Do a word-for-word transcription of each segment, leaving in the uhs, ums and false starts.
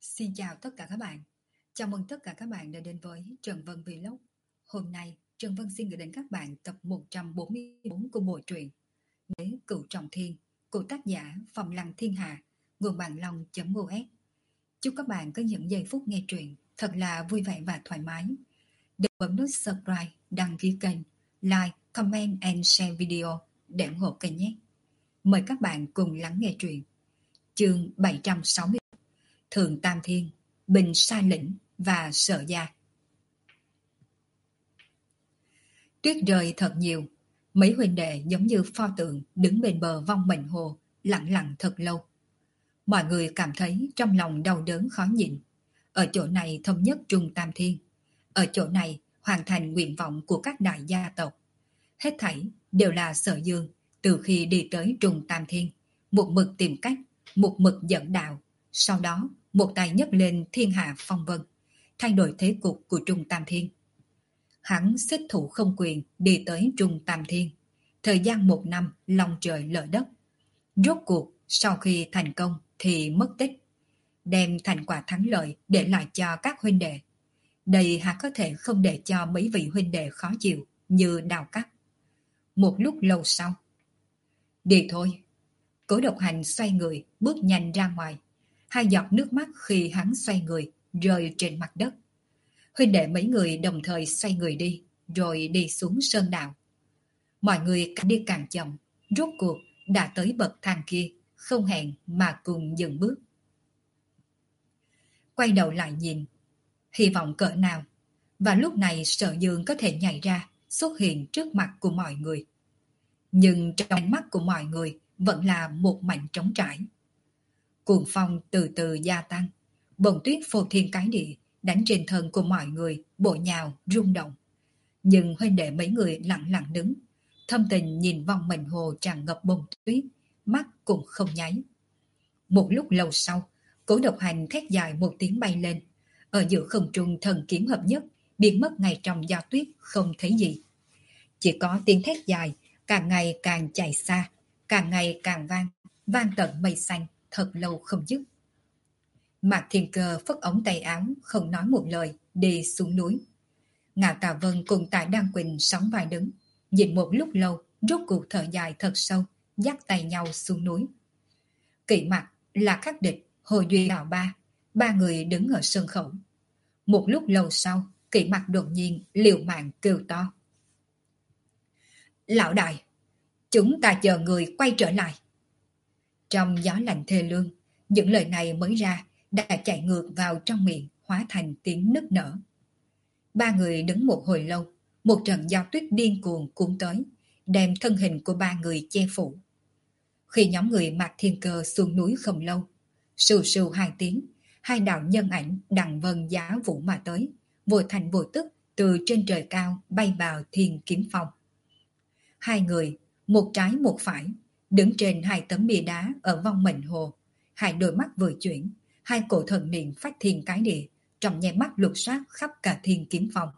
Xin chào tất cả các bạn. Chào mừng tất cả các bạn đã đến với Trần Vân Vlog. Hôm nay, Trần Vân xin gửi đến các bạn tập một trăm bốn mươi bốn của bộ truyện Đế Cửu Trọng Thiên của tác giả Phòng Lăng Thiên Hạ, nguồn bản long.os. Chúc các bạn có những giây phút nghe truyện thật là vui vẻ và thoải mái. Đừng bấm nút subscribe, đăng ký kênh, like, comment and share video để ủng hộ kênh nhé. Mời các bạn cùng lắng nghe truyện. Chương bảy trăm sáu mươi Thượng Tam Thiên, Bình Sa Lĩnh và Sợ Gia. Tuyết rơi thật nhiều, mấy huynh đệ giống như pho tượng đứng bên bờ vong mệnh hồ, lặng lặng thật lâu. Mọi người cảm thấy trong lòng đau đớn khó nhịn. Ở chỗ này thống nhất Trung Tam Thiên, ở chỗ này hoàn thành nguyện vọng của các đại gia tộc. Hết thảy đều là Sở Dương từ khi đi tới Trung Tam Thiên, một mực tìm cách, một mực dẫn đạo, sau đó một tay nhấc lên thiên hạ phong vân, thay đổi thế cục của Trung Tam Thiên. Hắn xích thủ không quyền đi tới Trung Tam Thiên, thời gian một năm long trời lở đất. Rốt cuộc sau khi thành công thì mất tích, đem thành quả thắng lợi để lại cho các huynh đệ. Đây há có thể không để cho mấy vị huynh đệ khó chịu như đào cắt. Một lúc lâu sau, đi thôi. Cố Độc Hành xoay người bước nhanh ra ngoài. Hai giọt nước mắt khi hắn xoay người rơi trên mặt đất. Huynh đệ mấy người đồng thời xoay người đi, rồi đi xuống sơn đạo. Mọi người càng đi càng chậm, rốt cuộc đã tới bậc thang kia, không hẹn mà cùng dừng bước. Quay đầu lại nhìn, hy vọng cỡ nào, và lúc này Sở Dương có thể nhảy ra, xuất hiện trước mặt của mọi người. Nhưng trong ánh mắt của mọi người vẫn là một mảnh trống trải. Cuồng phong từ từ gia tăng, bông tuyết phô thiên cái địa đánh trên thân của mọi người, bộ nhào rung động. Nhưng huynh đệ mấy người lặng lặng đứng, thâm tình nhìn vòng mệnh hồ tràn ngập bông tuyết, mắt cũng không nháy. Một lúc lâu sau, Cố Độc Hành thét dài một tiếng bay lên, ở giữa không trung thần kiếm hợp nhất, biến mất ngay trong gió tuyết không thấy gì. Chỉ có tiếng thét dài càng ngày càng chạy xa, càng ngày càng vang, vang tận mây xanh, thật lâu không dứt. Mạc Thiên Cơ phất ống tay áo, không nói một lời, đi xuống núi. Ngạo Tà Vân cùng Tạ Đăng Quỳnh sóng vai đứng, nhìn một lúc lâu, rốt cuộc thở dài thật sâu, dắt tay nhau xuống núi. Kỵ Mặc, Lạc Khắc Địch, Hồ Duy Đạo Ba, ba người đứng ở sân khấu. Một lúc lâu sau, Kỵ Mặc đột nhiên liều mạng kêu to: Lão đại, chúng ta chờ người quay trở lại. Trong gió lạnh thê lương, những lời này mới ra đã chạy ngược vào trong miệng, hóa thành tiếng nức nở. Ba người đứng một hồi lâu, một trận gió tuyết điên cuồng cuốn tới, đem thân hình của ba người che phủ. Khi nhóm người Mạc Thiên Cơ xuống núi không lâu, sù sù hai tiếng, hai đạo nhân ảnh đằng vân giá vũ mà tới, vội thành vội tức từ trên trời cao bay vào Thiên Kiếm Phong. Hai người, một trái một phải, đứng trên hai tấm bia đá ở vong mệnh hồ. Hai đôi mắt vừa chuyển, hai cổ thần niệm phát thiên cái địa, trong nháy mắt lục soát khắp cả Thiên Kiếm Phong.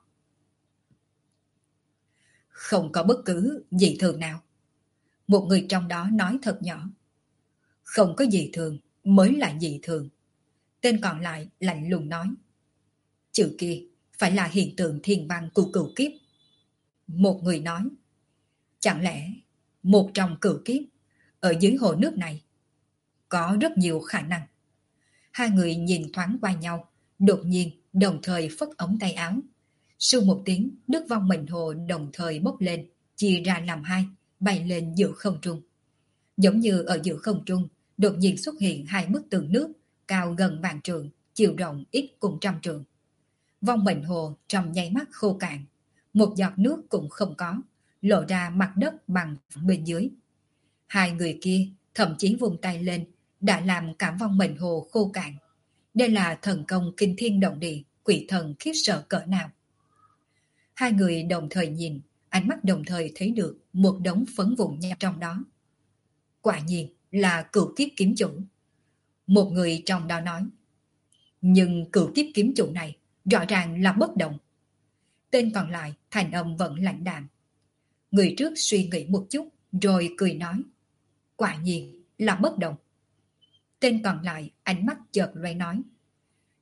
Không có bất cứ gì thường nào. Một người trong đó nói thật nhỏ. Không có gì thường mới là gì thường. Tên còn lại lạnh lùng nói. Chữ kia phải là hiện tượng thiên văn của cửu kiếp. Một người nói. Chẳng lẽ một trong cửu kiếp ở dưới hồ nước này? Có rất nhiều khả năng. Hai người nhìn thoáng qua nhau, đột nhiên đồng thời phất ống tay áo. Sau một tiếng, nước vong mệnh hồ đồng thời bốc lên, chia ra làm hai, bay lên giữa không trung. Giống như ở giữa không trung, đột nhiên xuất hiện hai bức tường nước cao gần vạn trượng, chiều rộng ít cùng trăm trượng. Vong mệnh hồ trong nháy mắt khô cạn, một giọt nước cũng không có, lộ ra mặt đất bằng bên dưới. Hai người kia thậm chí vùng tay lên, đã làm cả vong mệnh hồ khô cạn. Đây là thần công kinh thiên động địa, quỷ thần khiếp sợ cỡ nào. Hai người đồng thời nhìn, ánh mắt đồng thời thấy được một đống phấn vụn nhạt trong đó. Quả nhiên là cửu kiếp kiếm chủ. Một người trong đó nói. Nhưng cửu kiếp kiếm chủ này rõ ràng là bất động. Tên còn lại thành âm vẫn lạnh đạm. Người trước suy nghĩ một chút rồi cười nói. Quả nhiên là bất động. Tên còn lại ánh mắt chợt loay nói.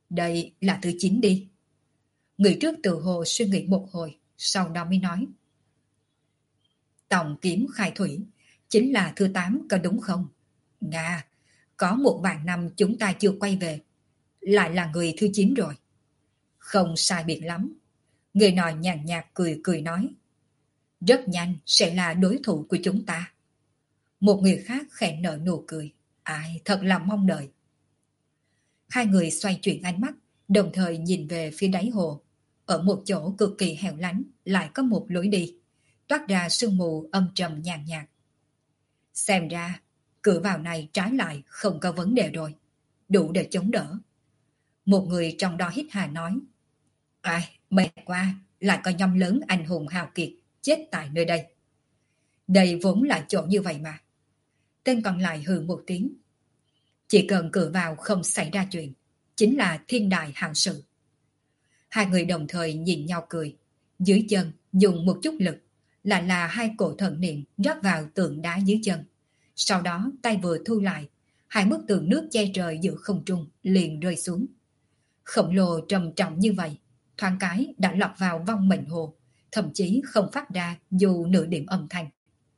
Đây là thứ chín đi. Người trước tự hồ suy nghĩ một hồi, sau đó mới nói. Tổng kiếm khai thủy chính là thứ tám có đúng không? Nga, có một vài năm chúng ta chưa quay về, lại là người thứ chín rồi. Không sai biệt lắm. Người nọ nhàn nhạt cười cười nói. Rất nhanh sẽ là đối thủ của chúng ta. Một người khác khẽ nở nụ cười. Ai, thật là mong đợi. Hai người xoay chuyển ánh mắt, đồng thời nhìn về phía đáy hồ. Ở một chỗ cực kỳ hẻo lánh lại có một lối đi, toát ra sương mù âm trầm nhàn nhạt. Xem ra, cửa vào này trái lại không có vấn đề rồi, đủ để chống đỡ. Một người trong đó hít hà nói. Ai, mệt quá, lại có nhóm lớn anh hùng hào kiệt chết tại nơi đây. Đây vốn là chỗ như vậy mà. Tên còn lại hừ một tiếng. Chỉ cần cửa vào không xảy ra chuyện, chính là thiên đại hảo sự. Hai người đồng thời nhìn nhau cười. Dưới chân dùng một chút lực, lại là hai cổ thần niệm rót vào tượng đá dưới chân. Sau đó tay vừa thu lại, hai bức tường nước che trời giữa không trung liền rơi xuống. Khổng lồ trầm trọng như vậy, thoáng cái đã lọt vào vong mệnh hồ, thậm chí không phát ra dù nửa điểm âm thanh.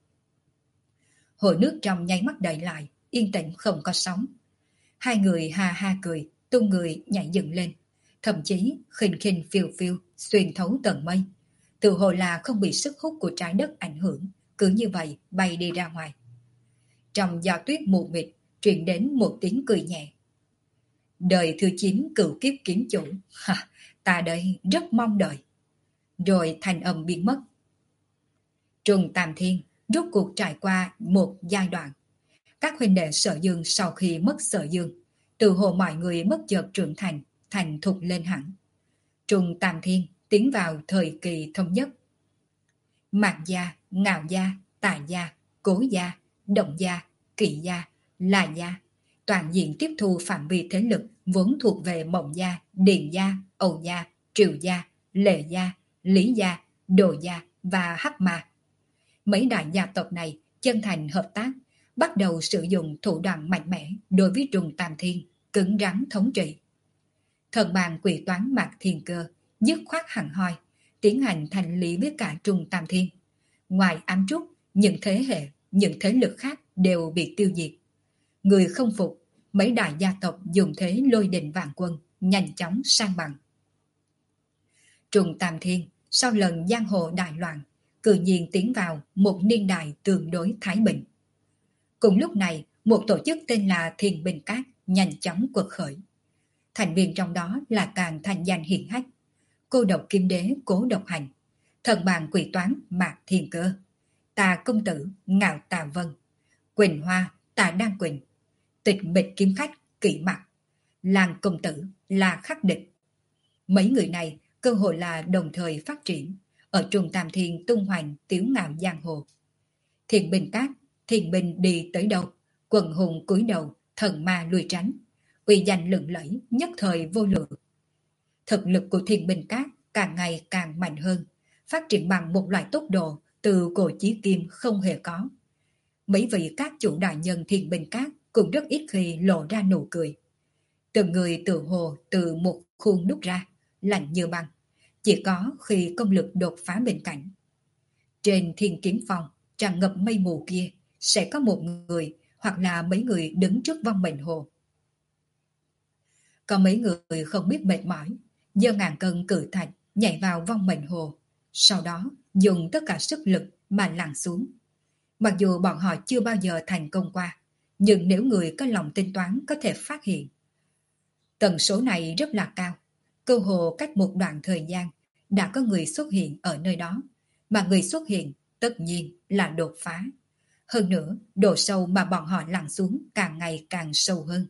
Hồ nước trong nháy mắt đậy lại, yên tĩnh không có sóng. Hai người ha ha cười, tung người nhảy dựng lên, thậm chí khinh khinh phiêu phiêu xuyên thấu tầng mây, tự hồ là không bị sức hút của trái đất ảnh hưởng, cứ như vậy bay đi ra ngoài. Trong gió tuyết mù mịt truyền đến một tiếng cười nhẹ. Đời thứ chín cửu kiếp kiếm chủ, ha, ta đây rất mong đợi. Rồi thanh âm biến mất. Trùng Tam Thiên rốt cuộc trải qua một giai đoạn. Các huynh đệ Sở Dương sau khi mất Sở Dương, từ hồ mọi người mất chợt trưởng thành, thành thục lên hẳn. Trùng Tam Thiên tiến vào thời kỳ thống nhất. Mạc gia, Ngạo gia, Tà gia, Cố gia, Động gia, Kỵ gia, La gia, toàn diện tiếp thu phạm vi thế lực vốn thuộc về Mộng gia, Điền gia, Âu gia, Triều gia, Lệ gia, Lý gia, Đồ gia và Hắc ma. Mấy đại gia tộc này chân thành hợp tác, bắt đầu sử dụng thủ đoạn mạnh mẽ đối với Trùng Tam Thiên, cứng rắn thống trị. Thần bàn quỷ toán Mạc Thiên Cơ dứt khoát hẳn hoi, tiến hành thành lý với cả Trùng Tam Thiên. Ngoài ám trúc, những thế hệ, những thế lực khác đều bị tiêu diệt. Người không phục, mấy đại gia tộc dùng thế lôi đình vạn quân, nhanh chóng sang bằng. Trùng Tam Thiên sau lần giang hồ đại loạn, cự nhiên tiến vào một niên đại tương đối thái bình. Cùng lúc này, một tổ chức tên là Thiên Binh Các nhanh chóng quật khởi. Thành viên trong đó là càng thành danh hiển hách. Cô độc kim đế Cố Độc Hành, thần bàn quỷ toán Mạc Thiên Cơ, Tà công tử Ngạo Tà Vân, Quỳnh Hoa Tà Đan Quỳnh, Tịch Mịch kiếm khách Kỷ Mặc, Làng công tử là Khắc Địch. Mấy người này cơ hội là đồng thời phát triển, ở Trùng Tam Thiên tung hoành tiếu ngạo giang hồ. Thiên Binh Các, thiên binh đi tới đâu, quần hùng cúi đầu, thần ma lùi tránh, uy danh lừng lẫy nhất thời vô lượng. Thực lực của Thiên Binh Các càng ngày càng mạnh hơn, phát triển bằng một loại tốc độ từ cổ chí kim không hề có. Mấy vị các chủ đại nhân Thiên Binh Các cũng rất ít khi lộ ra nụ cười. Từng người tự hồ từ một khuôn đúc ra, lạnh như băng, chỉ có khi công lực đột phá bên cạnh. Trên Thiên Kiếm Phong tràn ngập mây mù kia sẽ có một người hoặc là mấy người đứng trước vong mệnh hồ. Có mấy người không biết mệt mỏi, giơ ngàn cân cự thạch nhảy vào vong mệnh hồ, sau đó dùng tất cả sức lực mà lặn xuống. Mặc dù bọn họ chưa bao giờ thành công qua, nhưng nếu người có lòng tính toán có thể phát hiện. Tần số này rất là cao, cơ hồ cách một đoạn thời gian đã có người xuất hiện ở nơi đó, mà người xuất hiện tất nhiên là đột phá. Hơn nữa, độ sâu mà bọn họ lặn xuống càng ngày càng sâu hơn.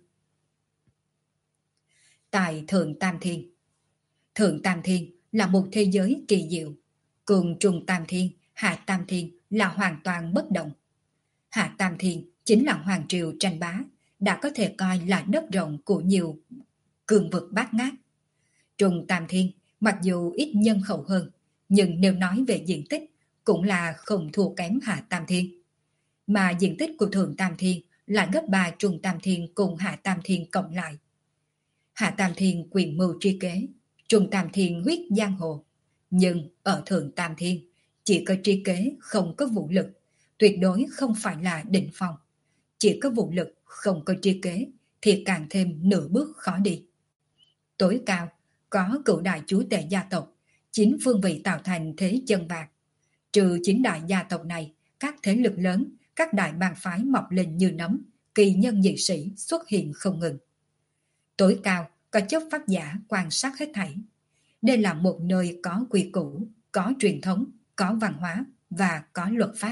Tại Thượng Tam Thiên, Thượng Tam Thiên là một thế giới kỳ diệu, cùng Trùng Tam Thiên, Hạ Tam Thiên là hoàn toàn bất động. Hạ Tam Thiên chính là hoàng triều tranh bá, đã có thể coi là đất rộng của nhiều cường vực bát ngát. Trùng Tam Thiên mặc dù ít nhân khẩu hơn, nhưng nếu nói về diện tích cũng là không thua kém Hạ Tam Thiên. Mà diện tích của Thượng Tam Thiên là gấp ba Trùng Tam Thiên cùng Hạ Tam Thiên cộng lại. Hạ Tam Thiên quyền mưu tri kế, Trung Tam Thiên huyết giang hồ. Nhưng ở Thượng Tam Thiên, chỉ có tri kế không có vũ lực, tuyệt đối không phải là đỉnh phong. Chỉ có vũ lực không có tri kế thì càng thêm nửa bước khó đi. Tối cao có cửu đại chúa tể gia tộc, chín phương vị tạo thành thế chân vạc. Trừ chín đại gia tộc này, các thế lực lớn, các đại bang phái mọc lên như nấm, kỳ nhân dị sĩ xuất hiện không ngừng. Tối cao có chấp pháp giả quan sát hết thảy. Đây là một nơi có quy củ, có truyền thống, có văn hóa và có luật pháp.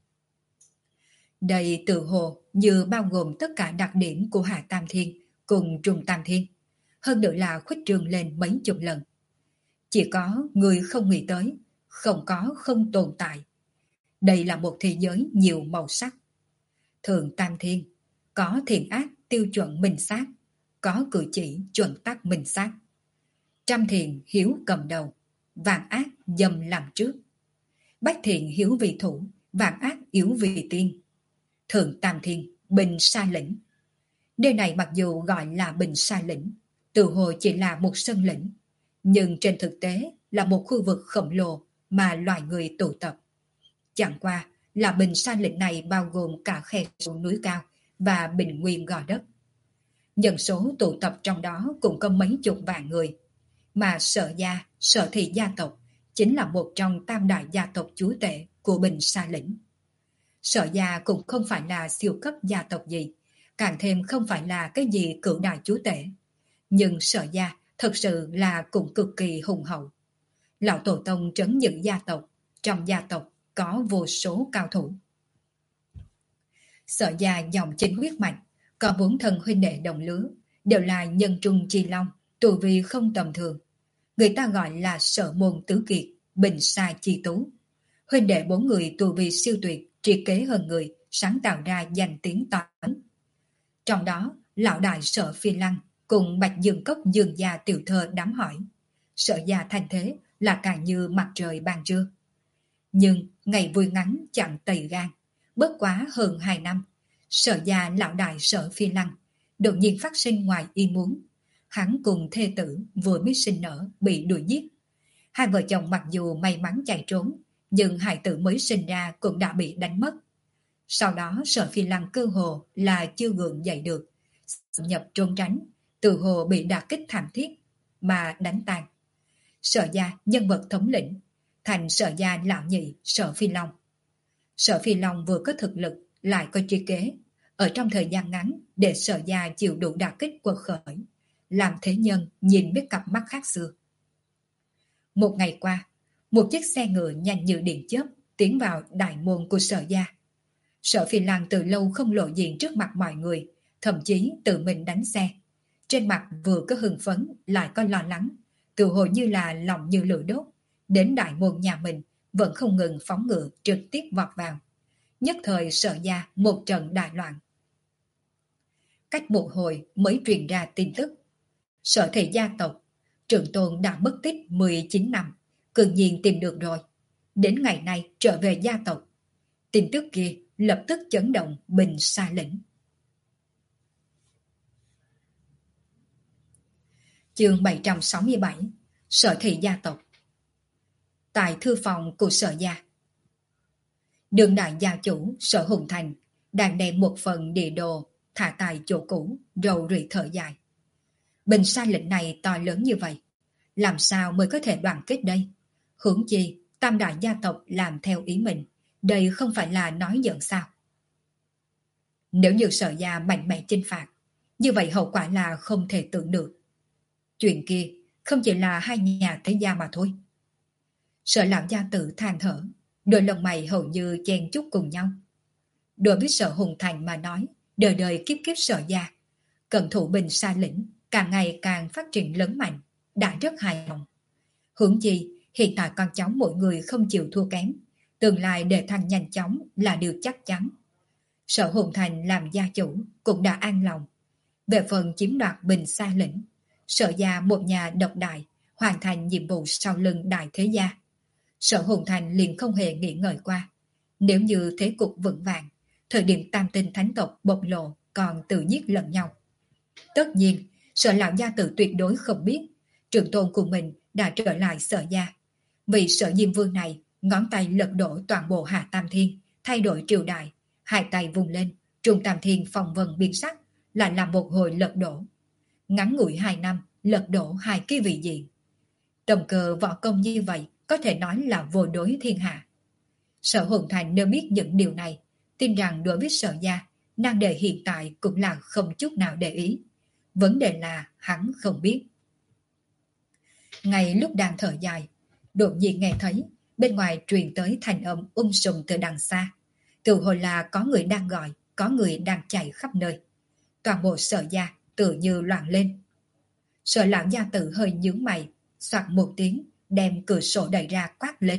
Đây tự hồ như bao gồm tất cả đặc điểm của Hạ Tam Thiên cùng Trung Tam Thiên, hơn nữa là khuếch trương lên mấy chục lần. Chỉ có người không nghĩ tới, không có không tồn tại. Đây là một thế giới nhiều màu sắc. Thượng Tam Thiên có thiện ác tiêu chuẩn minh xác, có cử chỉ chuẩn tắc minh xác. Trăm thiện hiếu cầm đầu, vạn ác dâm làm trước. Bách thiện hiếu vì thủ, vạn ác yếu vì tiên. Thượng Tam Thiên bình sa lĩnh. Nơi này mặc dù gọi là bình sa lĩnh, tự hồ chỉ là một sân lĩnh, nhưng trên thực tế là một khu vực khổng lồ mà loài người tụ tập. Chẳng qua là bình sa lĩnh này bao gồm cả khe suối núi cao và bình nguyên gò đất. Nhân số tụ tập trong đó cũng có mấy chục vạn người, mà Sở gia, Sở thị gia tộc chính là một trong tam đại gia tộc chúa tể của bình sa lĩnh. Sở gia cũng không phải là siêu cấp gia tộc gì, càng thêm không phải là cái gì cửu đại chúa tể. Nhưng Sở gia thật sự là cũng cực kỳ hùng hậu. Lão tổ tông trấn giữ gia tộc, trong gia tộc có vô số cao thủ. Sở gia dòng chính huyết mạch, có bốn thần huynh đệ đồng lứa, đều là nhân trung chi long, tu vi không tầm thường. Người ta gọi là Sở môn tứ kiệt, bình sa chi tú. Huynh đệ bốn người tu vi siêu tuyệt, tri kế hơn người, sáng tạo ra danh tiếng to lớn. Trong đó, lão đại Sở Phi Lăng cùng Bạch Dương Cốc Dương gia tiểu thơ đám hỏi. Sở gia thành thế là càng như mặt trời ban trưa. Nhưng ngày vui ngắn chẳng tày gan, bất quá hơn hai năm, Sở gia lão đại Sở Phi Lăng đột nhiên phát sinh ngoài ý muốn. Hắn cùng thê tử vừa mới sinh nở bị đuổi giết. Hai vợ chồng mặc dù may mắn chạy trốn, nhưng hài tử mới sinh ra cũng đã bị đánh mất. Sau đó Sở Phi Lăng cơ hồ là chưa gượng dậy được, nhập trốn tránh, từ hồ bị đả kích thảm thiết mà đánh tan. Sở gia nhân vật thống lĩnh thành Sở gia lão nhị Sở Phi Long. Sở Phi Long vừa có thực lực lại có tri kế, ở trong thời gian ngắn để Sở gia chịu đủ đả kích quật khởi, làm thế nhân nhìn biết cặp mắt khác xưa. Một ngày qua, một chiếc xe ngựa nhanh như điện chớp tiến vào đại môn của Sở gia. Sở Phi Lăng từ lâu không lộ diện trước mặt mọi người, thậm chí tự mình đánh xe. Trên mặt vừa có hưng phấn lại có lo lắng, tự hồ như là lòng như lửa đốt. Đến đại môn nhà mình vẫn không ngừng phóng ngựa trực tiếp vọt vào. Nhất thời Sở gia một trận đại loạn. Cách một hồi mới truyền ra tin tức. Sở thị gia tộc trưởng tôn đã mất tích mười chín năm, cường nhiên tìm được rồi. Đến ngày nay trở về gia tộc. Tin tức kia lập tức chấn động bình sa lĩnh. Chương bảy trăm sáu mươi bảy. Sở thị gia tộc. Tại thư phòng của Sở gia, Đường đại gia chủ Sở Hùng Thành đang đem một phần địa đồ thả tại chỗ cũ, rầu rĩ thở dài. Bình sa lĩnh này to lớn như vậy, làm sao mới có thể đoàn kết đây? Huống chi tam đại gia tộc làm theo ý mình, đây không phải là nói giỡn sao? Nếu như Sở gia mạnh mẽ chinh phạt, như vậy hậu quả là không thể tưởng được. Chuyện kia không chỉ là hai nhà thế gia mà thôi. Sở lão gia tử than thở, đôi lông mày hầu như chen chúc cùng nhau. Đối với Sở Hùng Thành mà nói, đời đời kiếp kiếp Sở gia, cận thủ bình sa lĩnh càng ngày càng phát triển lớn mạnh, đã rất hài lòng. Huống chi hiện tại con cháu mỗi người không chịu thua kém, tương lai đề thăng nhanh chóng là điều chắc chắn. Sở Hùng Thành làm gia chủ cũng đã an lòng. Về phần chiếm đoạt bình sa lĩnh, Sở gia một nhà độc đại, hoàn thành nhiệm vụ sau lưng đại thế gia. Sở Hùng Thành liền không hề nghĩ ngợi qua. Nếu như thế cục vững vàng, thời điểm tam tinh thánh tộc bộc lộ còn tự giết lẫn nhau. Tất nhiên, Sợ lão gia tử tuyệt đối không biết trường tôn của mình đã trở lại Sở gia. Vì Sở Diêm Vương này ngón tay lật đổ toàn bộ Hạ Tam Thiên, thay đổi triều đại, hai tay vùng lên, Trung Tam Thiên phong vân biến sắc, lại là một hồi lật đổ. Ngắn ngủi hai năm, lật đổ hai cái vị diện. Tầm cờ võ công như vậy có thể nói là vô đối thiên hạ. Sở Hồn Thành nếu biết những điều này, tin rằng đối với Sở gia, năng đề hiện tại cũng là không chút nào để ý. Vấn đề là hắn không biết. Ngay lúc đang thở dài, đột nhiên nghe thấy bên ngoài truyền tới thành âm um sùm từ đằng xa. Tự hồi là có người đang gọi, có người đang chạy khắp nơi. Toàn bộ Sở gia tự như loạn lên. Sở lão gia tử hơi nhướng mày, soạt một tiếng, đem cửa sổ đẩy ra quát lên.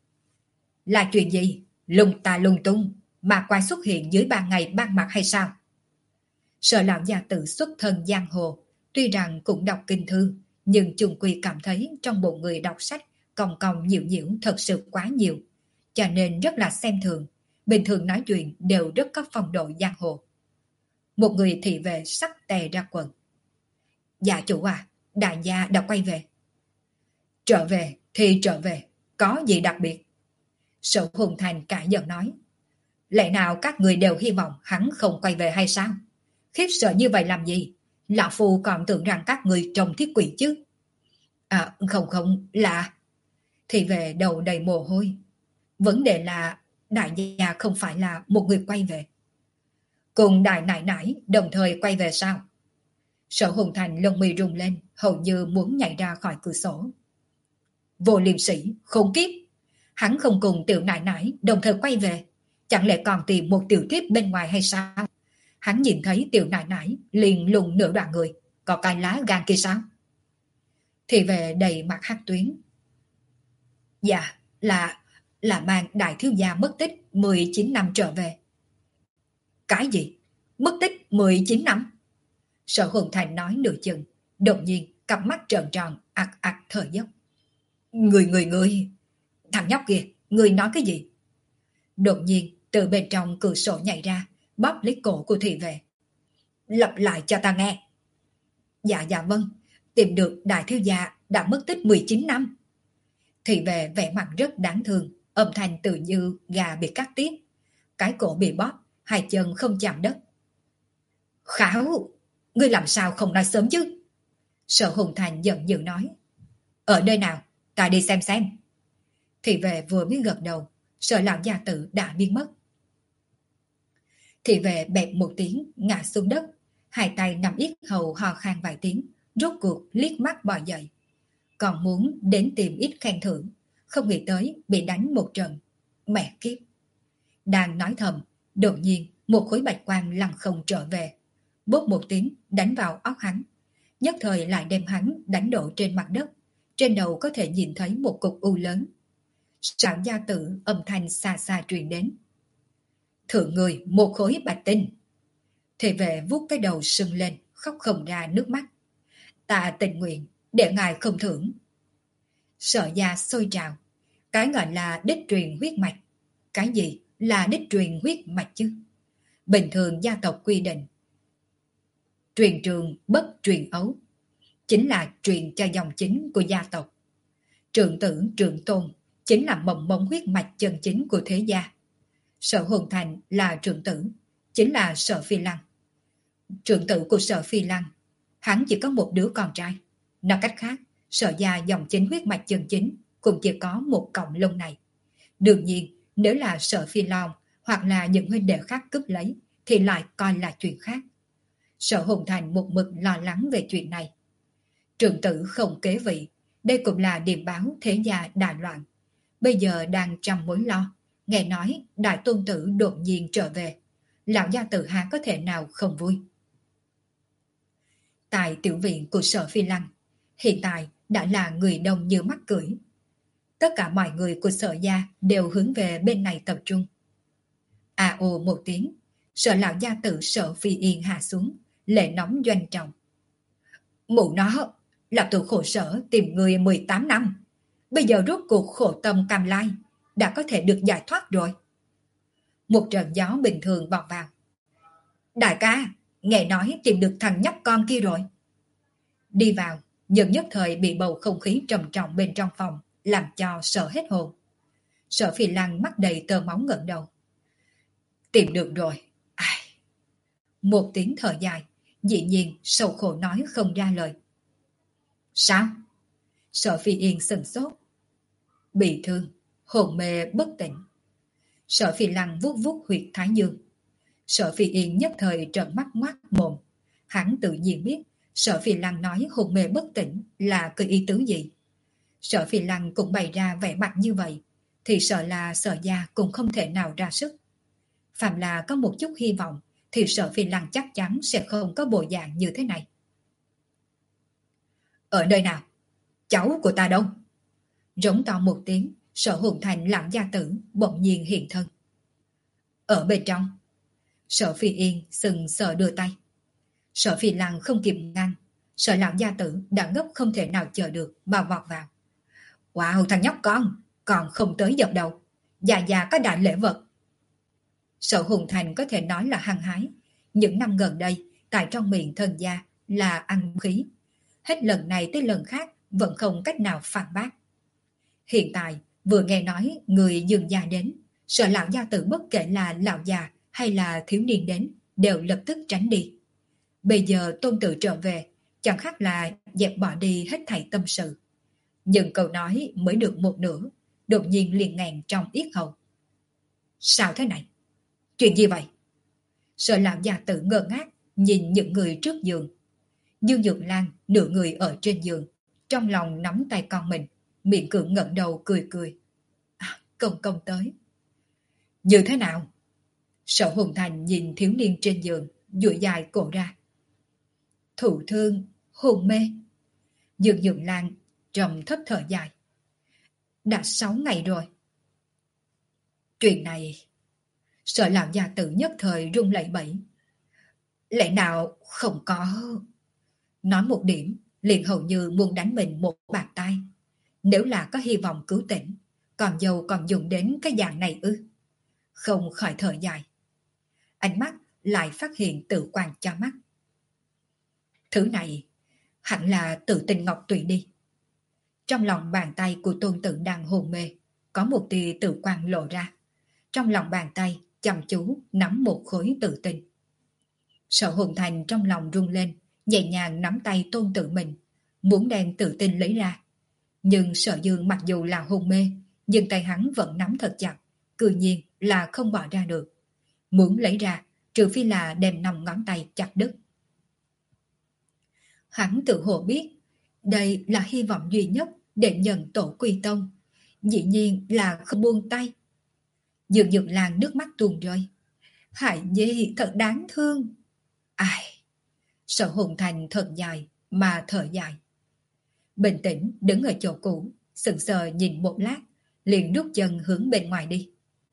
Là chuyện gì? Lung ta lung tung, mà quay xuất hiện dưới ban ngày ban mặt hay sao? Sở lão gia tử xuất thân giang hồ, tuy rằng cũng đọc kinh thư, nhưng chung quy cảm thấy trong bộ người đọc sách còng còng nhiễu nhiễu thật sự quá nhiều, cho nên rất là xem thường. Bình thường nói chuyện đều rất có phong độ giang hồ. Một người thị vệ sắc tè ra quần. Dạ chủ à, đại gia đã quay về. Trở về thì trở về, có gì đặc biệt? Sở Hùng Thành cả giận nói. Lẽ nào các người đều hy vọng hắn không quay về hay sao? Khiếp sợ như vậy làm gì? Lão Phu còn tưởng rằng các người trông thiết quỷ chứ. À không không, là... Thì về đầu đầy mồ hôi. Vấn đề là đại gia không phải là một người quay về. Cùng đại nải nải đồng thời quay về sao? Sở Hùng Thành lông mi rung lên, hầu như muốn nhảy ra khỏi cửa sổ. Vô liêm sĩ, khốn kiếp. Hắn không cùng tiểu nải nải đồng thời quay về. Chẳng lẽ còn tìm một tiểu tiếp bên ngoài hay sao? Hắn nhìn thấy tiểu nải nải liền lùng nửa đoạn người. Có cái lá gan kia sao? Thì về đầy mặt hắc tuyến. Dạ, là... là mang đại thiếu gia mất tích mười chín năm trở về. Cái gì? Mất tích mười chín năm? Sở Hùng Thành nói nửa chừng, đột nhiên cặp mắt trợn tròn, ạc ạc thở dốc. Người người người, thằng nhóc kia, người nói cái gì? Đột nhiên từ bên trong cửa sổ nhảy ra, bóp lấy cổ của thị vệ. Lặp lại cho ta nghe. Dạ dạ vâng, tìm được đại thiếu gia đã mất tích mười chín năm. Thị vệ vẻ mặt rất đáng thương, âm thanh tự như gà bị cắt tiết. Cái cổ bị bóp, hai chân không chạm đất. Kháo, ngươi làm sao không nói sớm chứ? Sở Hùng Thành giận dữ nói. Ở nơi nào? Ta đi xem xem. Thị vệ vừa mới gật đầu, Sở lão gia tử đã biến mất. Thị vệ bẹp một tiếng, ngã xuống đất, hai tay nằm yết hầu hò khan vài tiếng, rốt cuộc liếc mắt bò dậy. Còn muốn đến tìm ít khen thưởng, không nghĩ tới bị đánh một trận. Mẹ kiếp. Đang nói thầm, đột nhiên một khối bạch quang lăn không trở về. Bốp một tiếng đánh vào óc hắn, nhất thời lại đem hắn đánh đổ trên mặt đất. Trên đầu có thể nhìn thấy một cục u lớn. Sở gia tử âm thanh xa xa truyền đến. Thượng người một khối bạch tinh. Thị vệ vuốt cái đầu sưng lên, khóc không ra nước mắt. Ta tình nguyện để ngài không thưởng. Sở gia sôi trào. Cái gọi là đích truyền huyết mạch. Cái gì là đích truyền huyết mạch chứ? Bình thường gia tộc quy định truyền trường bất truyền ấu, chính là truyền cho dòng chính của gia tộc. Trượng tử trượng tôn chính là mầm mống huyết mạch chân chính của thế gia. Sở Hồn Thành là trượng tử, chính là Sở Phi Lăng. Trượng tử của Sở Phi Lăng, hắn chỉ có một đứa con trai. Nói cách khác, Sở gia dòng chính huyết mạch chân chính cũng chỉ có một cọng lông này. Đương nhiên, nếu là Sở Phi Long hoặc là những huynh đệ khác cướp lấy thì lại coi là chuyện khác. Sở Hùng Thành một mực lo lắng về chuyện này. Trượng tử không kế vị, đây cũng là điềm báo thế gia đại loạn. Bây giờ đang trong mối lo, nghe nói đại tôn tử đột nhiên trở về. Lão gia tử há có thể nào không vui. Tại tiểu viện của Sở Phi Lăng, hiện tại đã là người đông như mắc cưỡi. Tất cả mọi người của Sở gia đều hướng về bên này tập trung. À ồ một tiếng, Sở lão gia tử Sở Phi Yên hạ xuống, lệ nóng doanh trọng. Mụ nó, là từ khổ sở tìm người mười tám năm. Bây giờ rốt cuộc khổ tâm cam lai, đã có thể được giải thoát rồi. Một trận gió bình thường vọt vào. Đại ca, nghe nói tìm được thằng nhóc con kia rồi. Đi vào, nhưng nhất thời bị bầu không khí trầm trọng bên trong phòng làm cho sợ hết hồn. Sở Phi Lăng mắt đầy tơ máu ngẩng đầu. Tìm được rồi. Ai? Một tiếng thở dài, dĩ nhiên sầu khổ nói không ra lời. Sao? Sở Phi Yên sừng sốt. Bị thương, hồn mê bất tỉnh. Sở Phi Lăng vuốt vuốt huyệt thái dương. Sở Phi Yên nhất thời trợn mắt ngoác mồm. Hắn tự nhiên biết Sở Phi Lăng nói hồn mê bất tỉnh là cái ý tứ gì. Sở Phi Lăng cũng bày ra vẻ mặt như vậy, thì sợ là Sở gia cũng không thể nào ra sức. Phạm là có một chút hy vọng thì Sở Phi Lăng chắc chắn sẽ không có bộ dạng như thế này. Ở nơi nào? Cháu của ta đâu? Rống to một tiếng, Sở Hồn Thành lão gia tử bỗng nhiên hiện thân. Ở bên trong. Sở Phi Yên sừng sờ đưa tay. Sở Phi Lăng không kịp ngăn, Sở lão gia tử đã gấp không thể nào chờ được mà vọt vào. Wow, thằng nhóc con, còn không tới dập đầu. Già già có đại lễ vật. Sở Hồn Thành có thể nói là hăng hái. Những năm gần đây, tại trong miệng thần gia là ăn khí. Hết lần này tới lần khác vẫn không cách nào phản bác. Hiện tại, vừa nghe nói người Dương gia đến, Sở lão gia tử bất kể là lão già hay là thiếu niên đến, đều lập tức tránh đi. Bây giờ tôn tử trở về, chẳng khác là dẹp bỏ đi hết thảy tâm sự. Nhưng câu nói mới được một nửa, đột nhiên liền ngàn trong yết hầu. Sao thế này? Chuyện gì vậy? Sở lão già tử ngơ ngác nhìn những người trước giường. Dương Dược Lan nửa người ở trên giường, trong lòng nắm tay con mình, miệng cưỡng ngẩng đầu cười cười. À, công công tới. Như thế nào? Sở Hồn Thành nhìn thiếu niên trên giường, duỗi dài cổ ra. Thụ thương, hôn mê. Dương Dược Lan trầm thấp thở dài. Đã sáu ngày rồi. Chuyện này... Sở lão gia tử nhất thời run lẩy bẩy. Lẽ nào không có... Nói một điểm, liền hầu như muốn đánh mình một bàn tay. Nếu là có hy vọng cứu tỉnh, còn dâu còn dùng đến cái dạng này ư? Không khỏi thở dài. Ánh mắt lại phát hiện tự quan cho mắt. Thứ này hẳn là tự tình ngọc tùy đi. Trong lòng bàn tay của tôn tử đang hôn mê, có một tia tự quan lộ ra. Trong lòng bàn tay chăm chú nắm một khối tự tinh. Sở Hồn Thành trong lòng rung lên, nhẹ nhàng nắm tay tôn tử mình, muốn đem tự tinh lấy ra. Nhưng Sở Dương mặc dù là hôn mê, nhưng tay hắn vẫn nắm thật chặt, cư nhiên là không bỏ ra được. Muốn lấy ra, trừ phi là đem năm ngón tay chặt đứt. Hắn tự hồ biết, đây là hy vọng duy nhất để nhận tổ quy tông, dĩ nhiên là không buông tay. Dương Dược Lan nước mắt tuôn rơi. Hải Nhi thật đáng thương. Ai? Sở Hồn Thành thật dài mà thở dài. Bình tĩnh đứng ở chỗ cũ, sững sờ nhìn một lát, liền rút chân hướng bên ngoài đi.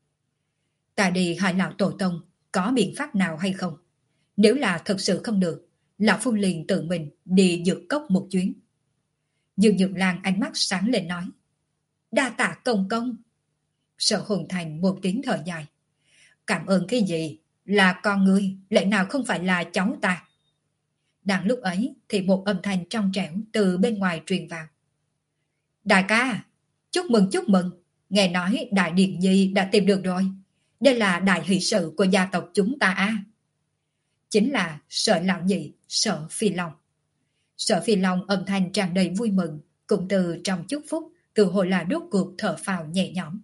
Ta đi hỏi lão tổ tông có biện pháp nào hay không? Nếu là thật sự không được, lão phu liền tự mình đi dược cốc một chuyến. Dương Dược Lan ánh mắt sáng lên nói. Đa tạ công công. Sở Hồn Thành một tiếng thở dài. Cảm ơn cái gì? Là con ngươi, lẽ nào không phải là cháu ta? Đang lúc ấy thì một âm thanh trong trẻo từ bên ngoài truyền vào. Đại ca, chúc mừng chúc mừng. Nghe nói Đại Điền Nhi đã tìm được rồi. Đây là đại hỷ sự của gia tộc chúng ta à? Chính là Sở Lão Nhị, Sở Phi Long. Sở Phi Long âm thanh tràn đầy vui mừng, cũng từ trong chúc phúc, từ hồi là rốt cuộc thở phào nhẹ nhõm.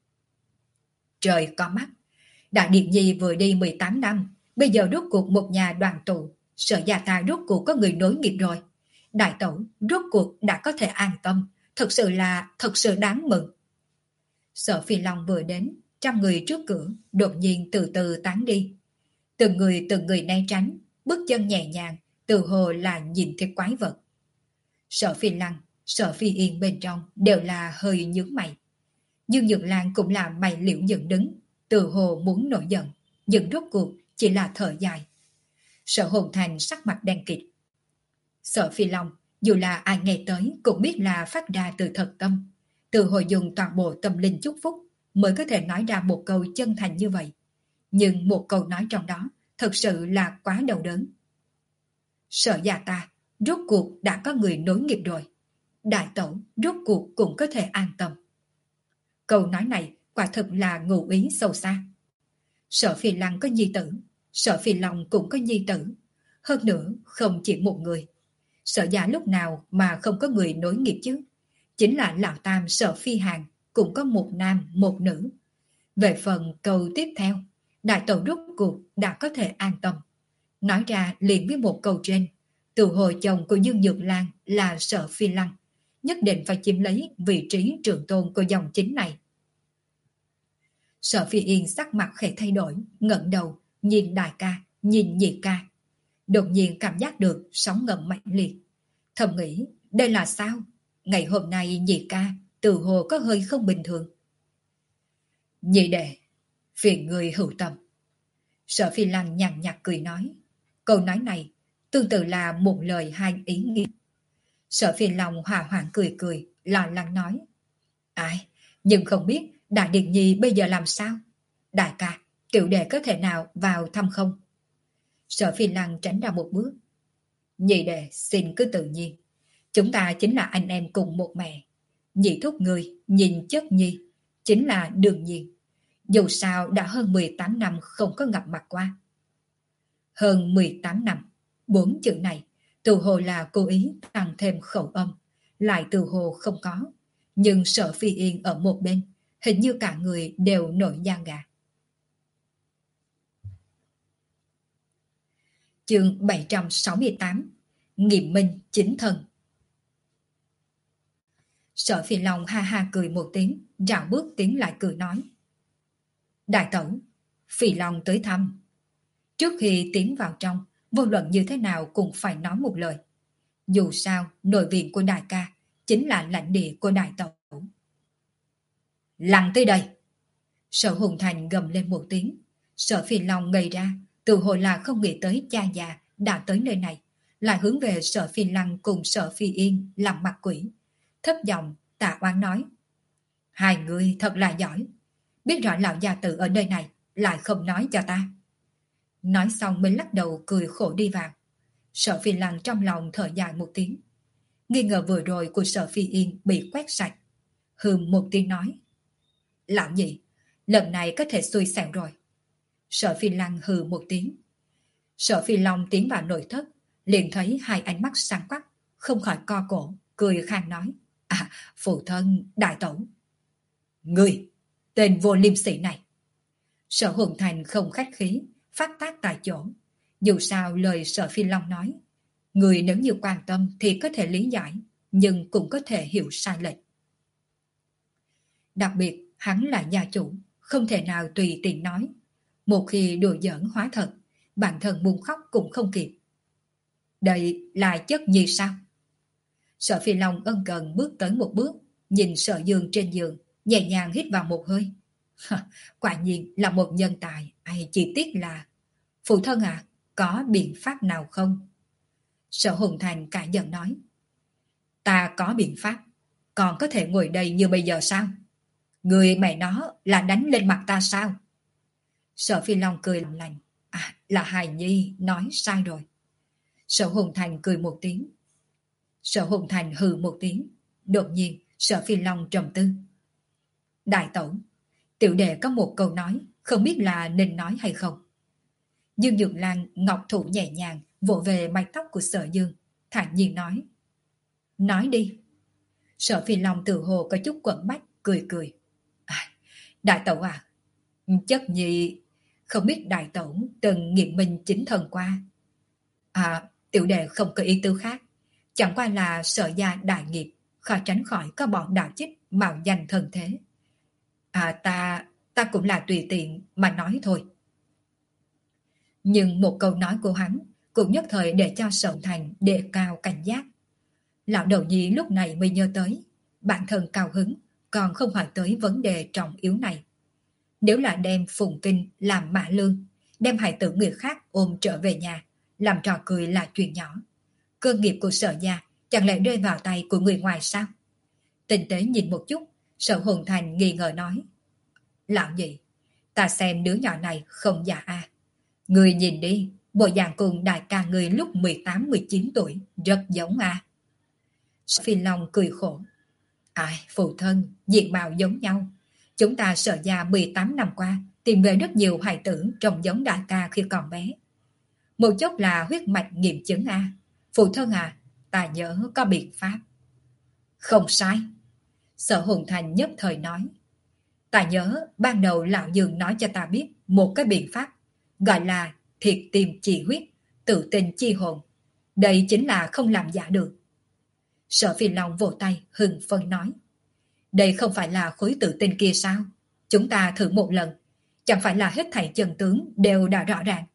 Trời có mắt, Đại Điền Nhi vừa đi mười tám năm, bây giờ rốt cuộc một nhà đoàn tụ, Sở gia ta rốt cuộc có người nối nghiệp rồi. Đại tẩu rốt cuộc đã có thể an tâm, thật sự là thật sự đáng mừng. Sở Phi Long vừa đến, trăm người trước cửa đột nhiên từ từ tán đi. Từng người từng người né tránh, bước chân nhẹ nhàng, từ hồ là nhìn thấy quái vật. Sở Phi Lăng, Sở Phi Yên bên trong đều là hơi nhướng mày. Dương Dược Lan cũng là mày liễu dựng đứng, từ hồ muốn nổi giận, nhưng rốt cuộc chỉ là thở dài. Sở Hồn Thành sắc mặt đen kịt. Sở Phi Long, dù là ai nghe tới cũng biết là phát ra từ thật tâm, từ hồi dùng toàn bộ tâm linh chúc phúc mới có thể nói ra một câu chân thành như vậy. Nhưng một câu nói trong đó thật sự là quá đau đớn. Sở gia ta Rốt cuộc đã có người nối nghiệp rồi. Đại tẩu rốt cuộc cũng có thể an tâm. Câu nói này quả thực là ngụ ý sâu xa. Sở Phi Lăng có nhi tử, Sở Phi Long cũng có nhi tử. Hơn nữa không chỉ một người. Sở gia lúc nào mà không có người nối nghiệp chứ? Chính là lão tam Sở Phi Hàn cũng có một nam một nữ. Về phần câu tiếp theo, đại tẩu rốt cuộc đã có thể an tâm. Nói ra liền với một câu trên, từ hồi chồng của Dương Nhược Lan là Sở Phi Lăng, nhất định phải chiếm lấy vị trí trưởng tôn của dòng chính này. Sở Phi Yên sắc mặt khẽ thay đổi, ngẩng đầu, nhìn đại ca, nhìn nhị ca. Đột nhiên cảm giác được sóng ngầm mạnh liệt. Thầm nghĩ, đây là sao? Ngày hôm nay nhị ca, từ hồ có hơi không bình thường. Nhị đệ, phiền người hữu tâm. Sở Phi Lăng nhàn nhạt cười nói. Câu nói này, tương tự là một lời hai ý nghĩa. Sở Phi Long hòa hoãn cười cười, lo lắng nói. Ai, nhưng không biết Đại Điền Nhi bây giờ làm sao? Đại ca, tiểu đệ có thể nào vào thăm không? Sở Phi Lăng tránh ra một bước. Nhị đệ xin cứ tự nhiên. Chúng ta chính là anh em cùng một mẹ. Nhị thúc người nhìn chất nhi chính là đương nhiên. Dù sao đã hơn mười tám năm không có gặp mặt qua. Hơn mười tám năm, bốn chữ này từ hồ là cố ý tăng thêm khẩu âm, lại từ hồ không có. Nhưng Sở Phi Yên ở một bên, hình như cả người đều nổi da gà. Chương bảy trăm sáu mươi tám, Nghiệm minh chính thân. Sở Phi Long ha ha cười một tiếng, rảo bước tiến lại cười nói. Đại tẩu, Phi Long tới thăm. Trước khi tiến vào trong, vô luận như thế nào cũng phải nói một lời. Dù sao, nội viện của đại ca chính là lãnh địa của đại tẩu. Lặng tới đây! Sở Hùng Thành gầm lên một tiếng. Sở Phi Long ngây ra, từ hồi là không nghĩ tới cha già đã tới nơi này, lại hướng về Sở Phi Lăng cùng Sở Phi Yên làm mặt quỷ. Thấp giọng tạ oán nói. Hai người thật là giỏi. Biết rõ lão gia tử ở nơi này, lại không nói cho ta. Nói xong mới lắc đầu cười khổ đi vào. Sở Phi Lăng trong lòng thở dài một tiếng. Nghi ngờ vừa rồi của Sở Phi Yên bị quét sạch. Hừm một tiếng nói. Lão nhị, lần này có thể xui xẻo rồi. Sở Phi Lăng hừ một tiếng. Sở Phi Long tiến vào nội thất, liền thấy hai ánh mắt sáng quắc, không khỏi co cổ, cười khang nói. À, phụ thân, đại tẩu. Người, tên vô liêm sỉ này. Sở Hùng Thành không khách khí, phát tác tại chỗ. Dù sao lời Sở Phi Long nói, người nếu như quan tâm thì có thể lý giải, nhưng cũng có thể hiểu sai lệch. Đặc biệt, hắn là gia chủ, không thể nào tùy tiện nói. Một khi đùa giỡn hóa thật, bản thân muốn khóc cũng không kịp. Đây là chất nhi sao? Sở Phi Long ân cần bước tới một bước, nhìn Sở Dương trên giường, nhẹ nhàng hít vào một hơi. Quả nhiên là một nhân tài, ai chỉ tiếc là... Phụ thân à, có biện pháp nào không? Sở Hùng Thành cả giận nói. Ta có biện pháp, còn có thể ngồi đây như bây giờ sao? Người mẹ nó là đánh lên mặt ta sao? Sở Phi Long cười làm lành. À, là hài nhi nói sai rồi. Sở Hùng Thành cười một tiếng. Sở Hùng Thành hừ một tiếng. Đột nhiên Sở Phi Long trầm tư. Đại tẩu, tiểu đệ có một câu nói, không biết là nên nói hay không. Dương Dược Lan ngọc thủ nhẹ nhàng vỗ về mái tóc của Sở Dương, thản nhiên nói. Nói đi. Sở Phi Long tự hồ có chút quẩn bách, cười cười. À, đại tẩu à, chất nhi không biết đại tẩu từng nghiệm minh chính thần qua. À, tiểu đệ không có ý tứ khác, chẳng qua là Sở gia đại nghiệp, khó tránh khỏi có bọn đạo chích mạo danh thần thế. À, ta, ta cũng là tùy tiện mà nói thôi. Nhưng một câu nói của hắn cũng nhất thời để cho Sở Thành đề cao cảnh giác. Lão đầu nhi lúc này mới nhớ tới, bản thân cao hứng, còn không hỏi tới vấn đề trọng yếu này. Nếu là đem Phùng Kinh làm mã lương, đem hài tử người khác ôm trở về nhà, làm trò cười là chuyện nhỏ. Cơ nghiệp của Sở gia chẳng lẽ rơi vào tay của người ngoài sao? Tinh tế nhìn một chút, Sở Hùng Thành nghi ngờ nói. Lão nhị, ta xem đứa nhỏ này không già à. Người nhìn đi, Bộ dạng cùng đại ca người lúc mười tám mười chín tuổi rất giống à. Phi Long cười khổ. Ai, phụ thân, diện mạo giống nhau. Chúng ta Sở gia mười tám năm qua tìm về rất nhiều hài tử trông giống đại ca khi còn bé. Một chốc là huyết mạch nghiệm chứng à. Phụ thân à, ta nhớ có biện pháp. Không sai. Sở Hùng Thành nhất thời nói. Ta nhớ ban đầu lão Dương nói cho ta biết một cái biện pháp, gọi là thiệt tìm chi huyết, tự tình chi hồn. Đây chính là không làm giả được. Sở Phi Long vỗ tay hừng phân nói. Đây không phải là khối tự tin kia sao? Chúng ta thử một lần, chẳng phải là hết thảy chân tướng đều đã rõ ràng.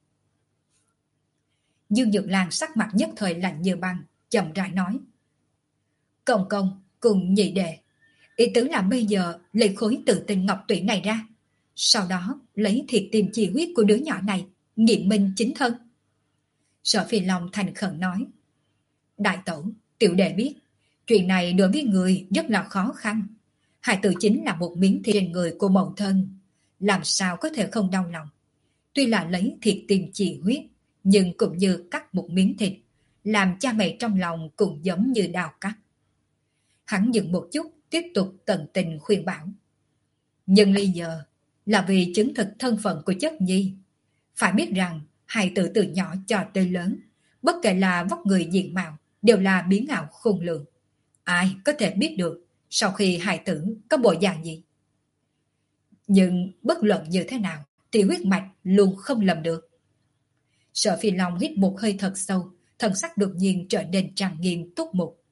Dương Nhược Lan sắc mặt nhất thời lạnh như băng, chậm rãi nói. Công công cùng nhị đệ, ý tứ là bây giờ lấy khối tự tin ngọc tủy này ra, sau đó lấy thiệt tìm chi huyết của đứa nhỏ này, nghiệm minh chính thân. Sở Phi Long thành khẩn nói. Đại tẩu, tiểu đệ biết, chuyện này đối với người rất là khó khăn. Hải tử chính là một miếng thịt trên người của mẫu thân, làm sao có thể không đau lòng. Tuy là lấy thiệt tìm chi huyết, nhưng cũng như cắt một miếng thịt, làm cha mẹ trong lòng cũng giống như đào cắt. Hắn dừng một chút, tiếp tục tận tình khuyên bảo. Nhưng bây giờ là vì chứng thực thân phận của chất nhi. Phải biết rằng hài tử từ nhỏ cho tới lớn, bất kể là vóc người diện mạo, đều là biến ảo khôn lường. Ai có thể biết được sau khi hài tử có bộ dạng gì? Nhưng bất luận như thế nào thì huyết mạch luôn không lầm được. Sở Phi Long hít một hơi thật sâu, thần sắc đột nhiên trở nên trang nghiêm túc mục.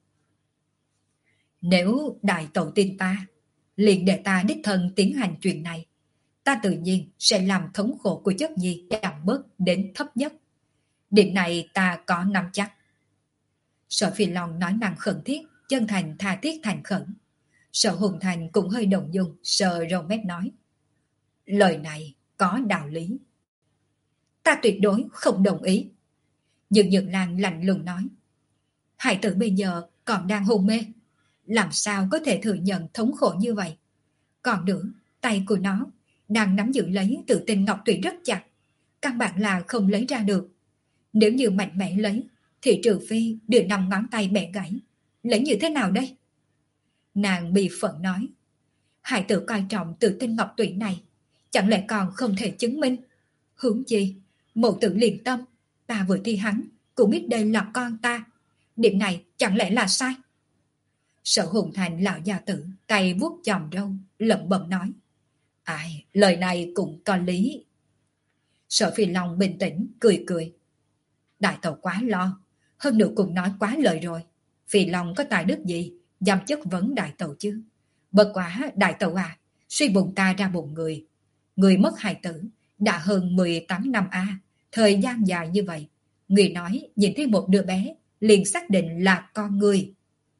Nếu đại tẩu tin ta, liền để ta đích thân tiến hành chuyện này, ta tự nhiên sẽ làm thống khổ của chất nhi giảm bớt đến thấp nhất. Điểm này ta có nắm chắc. Sở Phi Long nói năng khẩn thiết, chân thành tha thiết thành khẩn. Sở Hùng Thành cũng hơi động dung, sờ râu mép nói. Lời này có đạo lý. Ta tuyệt đối không đồng ý. Nhưng Nhược Lan lạnh lùng nói. Hải tử bây giờ còn đang hôn mê, làm sao có thể thừa nhận thống khổ như vậy? Còn nữa, tay của nó đang nắm giữ lấy tự tin ngọc tủy rất chặt, căn bản là không lấy ra được. Nếu như mạnh mẽ lấy, thì trừ phi đưa năm ngón tay bẻ gãy. Lấy như thế nào đây? Nàng bị phẫn nói. Hải tử coi trọng tự tin ngọc tủy này, chẳng lẽ còn không thể chứng minh? Hướng chi, mẫu tử liền tâm, ta vừa thi hắn, cũng biết đây là con ta. Điểm này chẳng lẽ là sai? Sở Hùng Thành lão gia tử, tay vuốt chòm râu, lẩm bẩm nói. Ai, lời này cũng có lý. Sở Phi Long bình tĩnh, cười cười. Đại tẩu quá lo, hơn nữa cũng nói quá lời rồi. Phi Long có tài đức gì, dám chất vấn đại tẩu chứ? Bất quá đại tẩu à, suy bụng ta ra bụng người. Người mất hài tử, đã hơn mười tám năm a, à, thời gian dài như vậy. Người nói nhìn thấy một đứa bé, liền xác định là con người.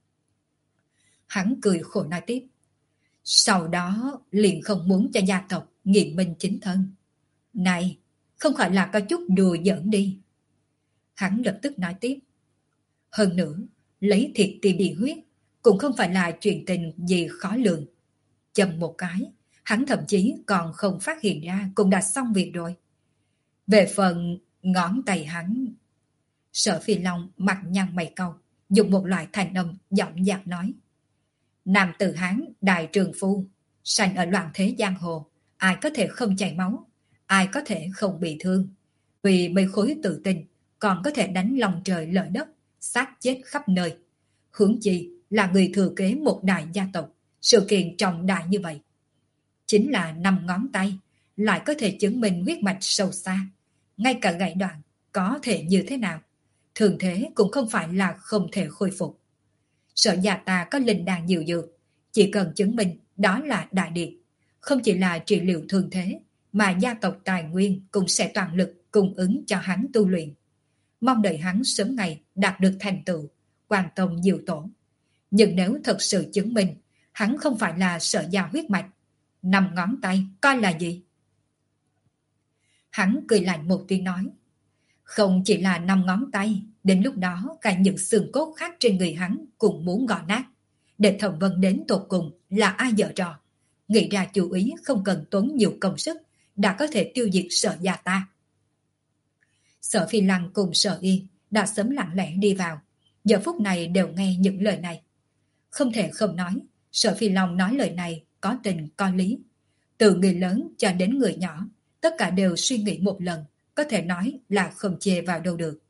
Hắn cười khổ nói tiếp. Sau đó liền không muốn cho gia tộc nghiệm minh chính thân. Này, không phải là có chút đùa giỡn đi. Hắn lập tức nói tiếp. Hơn nữa, lấy thiệt tìm đi huyết cũng không phải là chuyện tình gì khó lường. Chầm một cái, hắn thậm chí còn không phát hiện ra cũng đã xong việc rồi. Về phần ngón tay hắn... Sở Phi Long mặt nhăn mày cau, dùng một loại thanh âm giọng dạc nói. Nam tử Hán đại trường phu, sanh ở loạn thế giang hồ, ai có thể không chảy máu, ai có thể không bị thương. Vì mấy khối tự tin, còn có thể đánh lòng trời lở đất, sát chết khắp nơi. Hướng chi là người thừa kế một đại gia tộc, sự kiện trọng đại như vậy. Chính là năm ngón tay, lại có thể chứng minh huyết mạch sâu xa. Ngay cả gãy đoạn, có thể như thế nào? Thường thế cũng không phải là không thể khôi phục. Sở nhà ta có linh đan nhiều dược, chỉ cần chứng minh đó là đại điệp. Không chỉ là trị liệu thường thế, mà gia tộc tài nguyên cũng sẽ toàn lực cung ứng cho hắn tu luyện. Mong đợi hắn sớm ngày đạt được thành tựu, quan tâm diệu tổ. Nhưng nếu thật sự chứng minh, hắn không phải là Sở gia huyết mạch, năm ngón tay coi là gì? Hắn cười lạnh một tiếng nói. Không chỉ là năm ngón tay, đến lúc đó cả những xương cốt khác trên người hắn cũng muốn gõ nát. Để thẩm vấn đến tột cùng là ai dở trò. Nghĩ ra chú ý không cần tốn nhiều công sức, đã có thể tiêu diệt Sở gia ta. Sở Phi Lăng cùng Sở Yên đã sớm lặng lẽ đi vào, giờ phút này đều nghe những lời này. Không thể không nói, Sở Phi Long nói lời này có tình có lý. Từ người lớn cho đến người nhỏ, tất cả đều suy nghĩ một lần, có thể nói là không chê vào đâu được.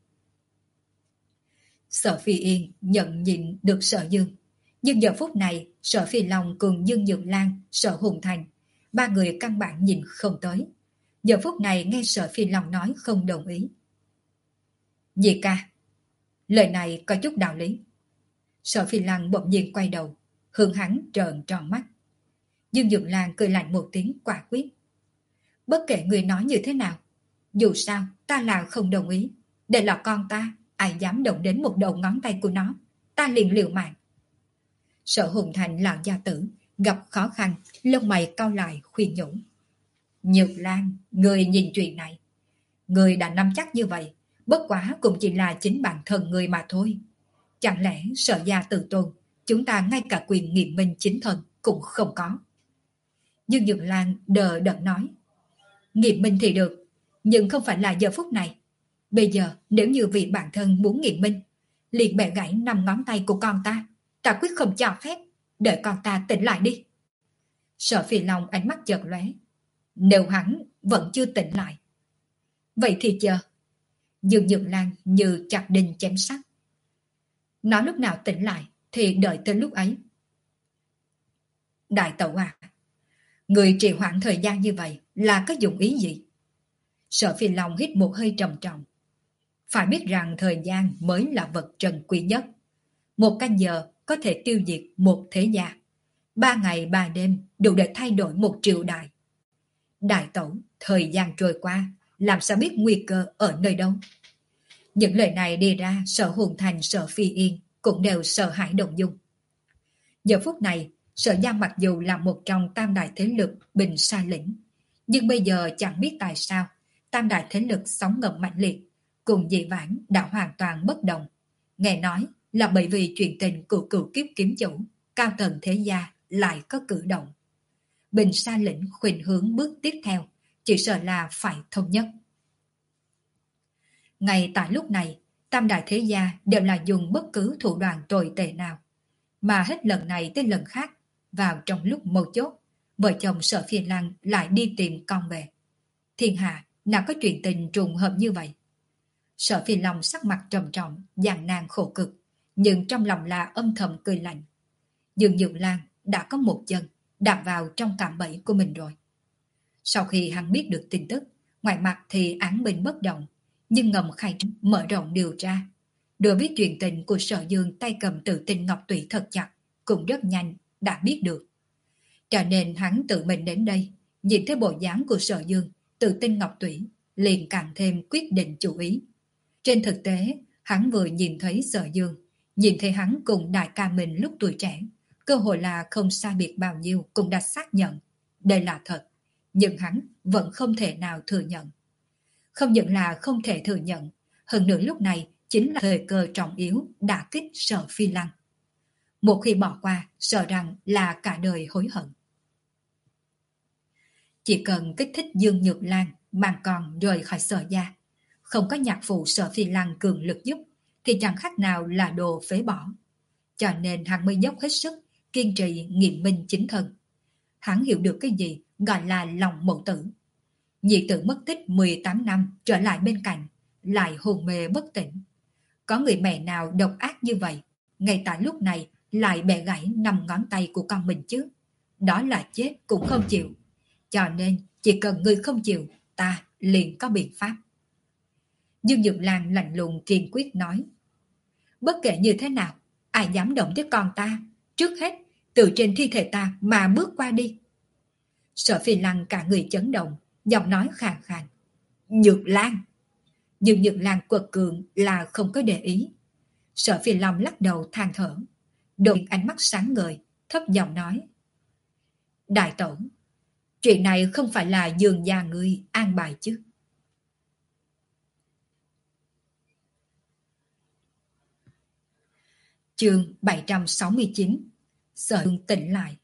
Sở Phi Yên nhận nhìn được Sở Dương, nhưng giờ phút này Sở Phi Long cùng Dương Nhược Lan, Sở Hùng Thành, ba người căn bản nhìn không tới. Giờ phút này nghe Sở Phi Long nói không đồng ý. Nhị ca, lời này có chút đạo lý. Sở Phi Lăng bỗng nhiên quay đầu, hướng hắn trợn tròn mắt. Dương Nhược Lan cười lạnh một tiếng quả quyết. Bất kể người nói như thế nào, dù sao ta là không đồng ý. Để là con ta, ai dám động đến một đầu ngón tay của nó, ta liền liều mạng. Sở Hùng Thành lão gia tử gặp khó khăn, lông mày cau lại khuyên nhủ. Nhược Lan, người nhìn chuyện này, người đã nắm chắc như vậy, bất quá cũng chỉ là chính bản thân người mà thôi. Chẳng lẽ Sở gia tự tôn, chúng ta ngay cả quyền nghiệm minh chính thân cũng không có? Dương Nhược Lan đờ đẫn nói. Nghiệm minh thì được, nhưng không phải là giờ phút này. Bây giờ nếu như vị bản thân muốn nghiệm minh, liền bẻ gãy năm ngón tay của con ta, ta quyết không cho phép. Đợi con ta tỉnh lại đi. Sở Phi Long ánh mắt chợt lóe. Nếu hắn vẫn chưa tỉnh lại, vậy thì chờ. Dương Nhược Lan như chặt đinh chém sắt. Nó lúc nào tỉnh lại thì đợi tới lúc ấy. Đại tẩu à, người trì hoãn thời gian như vậy là có dụng ý gì? Sở Phi Long hít một hơi trầm trọng. Phải biết rằng thời gian mới là vật trân quý nhất. Một canh giờ có thể tiêu diệt một thế gia. Ba ngày ba đêm đủ để thay đổi một triều đại. Đại tẩu, thời gian trôi qua, làm sao biết nguy cơ ở nơi đâu? Những lời này đi ra, Sở Hùng Thành, Sở Phi Yên cũng đều sợ hãi động dung. Giờ phút này, Sở Giang mặc dù là một trong tam đại thế lực Bình Sa Lĩnh, nhưng bây giờ chẳng biết tại sao tam đại thế lực sóng ngầm mạnh liệt, cùng dị vãng đã hoàn toàn bất đồng. Nghe nói là bởi vì chuyện tình của cựu kiếp kiếm chủ, cao tầng thế gia lại có cử động. Bình Sa Lĩnh khuynh hướng bước tiếp theo, chỉ sợ là phải thống nhất. Ngay tại lúc này, tam đại thế gia đều là dùng bất cứ thủ đoạn tồi tệ nào, mà hết lần này tới lần khác, vào trong lúc mấu chốt, vợ chồng Sở Phi Lăng lại đi tìm con về. Thiên hạ nào có chuyện tình trùng hợp như vậy? Sở Phi Long sắc mặt trầm trọng, gian nan khổ cực, nhưng trong lòng là âm thầm cười lạnh. Dương Nhược Lan đã có một chân đạp vào trong cạm bẫy của mình rồi. Sau khi hắn biết được tin tức, ngoài mặt thì án binh bất động, nhưng ngầm khai mở rộng điều tra. Đối với chuyện tình của Sở Dương tay cầm tự tin ngọc tủy thật chặt, cũng rất nhanh đã biết được. Cho nên hắn tự mình đến đây, nhìn thấy bộ dáng của Sở Dương tự tin ngọc tủy, liền càng thêm quyết định chú ý. Trên thực tế, hắn vừa nhìn thấy Sở Dương, nhìn thấy hắn cùng đại ca mình lúc tuổi trẻ, cơ hội là không xa biệt bao nhiêu cũng đã xác nhận. Đây là thật, nhưng hắn vẫn không thể nào thừa nhận. Không những là không thể thừa nhận, hơn nữa lúc này chính là thời cơ trọng yếu đả kích Sở Phi Lăng. Một khi bỏ qua, sợ rằng là cả đời hối hận. Chỉ cần kích thích Dương Nhược Lan mang con rời khỏi Sở gia, không có nhạc phụ Sở Phi Lăng cường lực giúp, thì chẳng khác nào là đồ phế bỏ. Cho nên hắn mới dốc hết sức, kiên trì nghiệm minh chính thân. Hắn hiểu được cái gì gọi là lòng mẫu tử. Nhị tử mất tích mười tám năm trở lại bên cạnh, lại hôn mê bất tỉnh. Có người mẹ nào độc ác như vậy, ngay tại lúc này lại bẻ gãy năm ngón tay của con mình chứ? Đó là chết cũng không chịu. Cho nên chỉ cần người không chịu, ta liền có biện pháp. Dương Nhược Lan lạnh lùng kiên quyết nói. Bất kể như thế nào, ai dám động tới con ta, trước hết từ trên thi thể ta mà bước qua đi. Sở Phi Lăng cả người chấn động, giọng nói khàn khàn. Nhược Lan. Dương Nhược Lan quật cường là không có để ý. Sở Phi Long lắc đầu than thở, đột nhiên ánh mắt sáng ngời, thấp giọng nói. Đại tẩu, chuyện này không phải là Dương gia ngươi an bài chứ? Chương bảy trăm sáu mươi chín. Sở Dương tỉnh lại.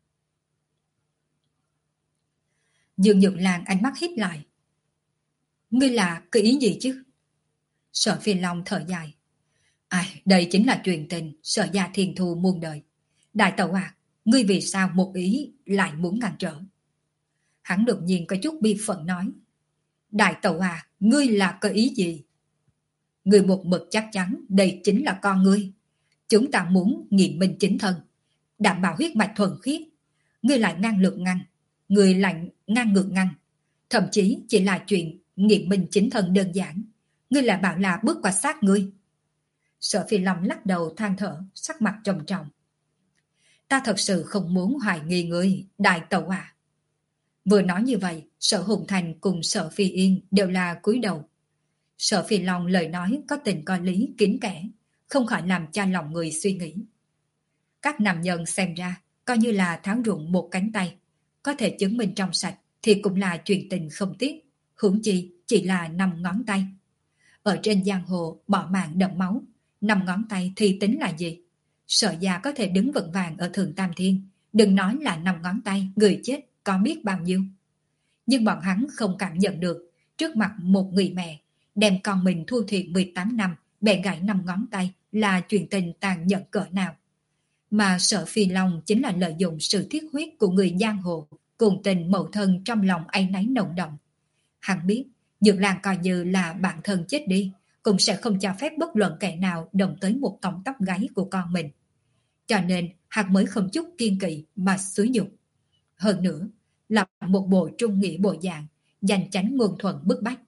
Dương Nhược Lan ánh mắt híp lại. Ngươi là cái ý gì chứ? Sở Phi Long thở dài. Ai, đây chính là truyền tình Sở gia thiên thu muôn đời. Đại tẩu à, ngươi vì sao một ý lại muốn ngăn trở? Hắn đột nhiên có chút bi phận nói. Đại tẩu à, ngươi là cái ý gì? Ngươi một mực chắc chắn đây chính là con ngươi. Chúng ta muốn nghiệm minh chính thân, đảm bảo huyết mạch thuần khiết. Ngươi lại ngang lược ngăn, ngươi lại ngang ngược ngăn. Thậm chí chỉ là chuyện nghiệm minh chính thân đơn giản. Ngươi lại bảo là bước qua sát ngươi. Sở Phi Long lắc đầu than thở, sắc mặt trầm trọng. Ta thật sự không muốn hoài nghi ngươi, đại tẩu à. Vừa nói như vậy, Sở Hùng Thành cùng Sở Phi Yên đều là cúi đầu. Sở Phi Long lời nói có tình có lý kín kẽ, không khỏi làm cho lòng người suy nghĩ. Các nam nhân xem ra, coi như là tháo rụng một cánh tay, có thể chứng minh trong sạch thì cũng là chuyện tình không tiếc, huống chi chỉ là năm ngón tay. Ở trên giang hồ bỏ mạng đẫm máu, năm ngón tay thì tính là gì? Sở gia có thể đứng vững vàng ở Thượng Tam Thiên, đừng nói là năm ngón tay, người chết có biết bao nhiêu. Nhưng bọn hắn không cảm nhận được, trước mặt một người mẹ, đem con mình thua thiệt mười tám năm, bẻ gãy năm ngón tay là chuyện tình tàn nhẫn cỡ nào. Mà Sở Phi Long chính là lợi dụng sự thiết huyết của người giang hồ, cùng tình mẫu thân trong lòng áy náy nồng đậm. Hắn biết, Dược Lan coi như là bản thân chết đi, cũng sẽ không cho phép bất luận kẻ nào động tới một cọng tóc gáy của con mình. Cho nên, hắn mới không chút kiên kỵ mà xúi dục. Hơn nữa, là một bộ trung nghĩa bộ dạng, giành chánh ngôn thuận bức bách.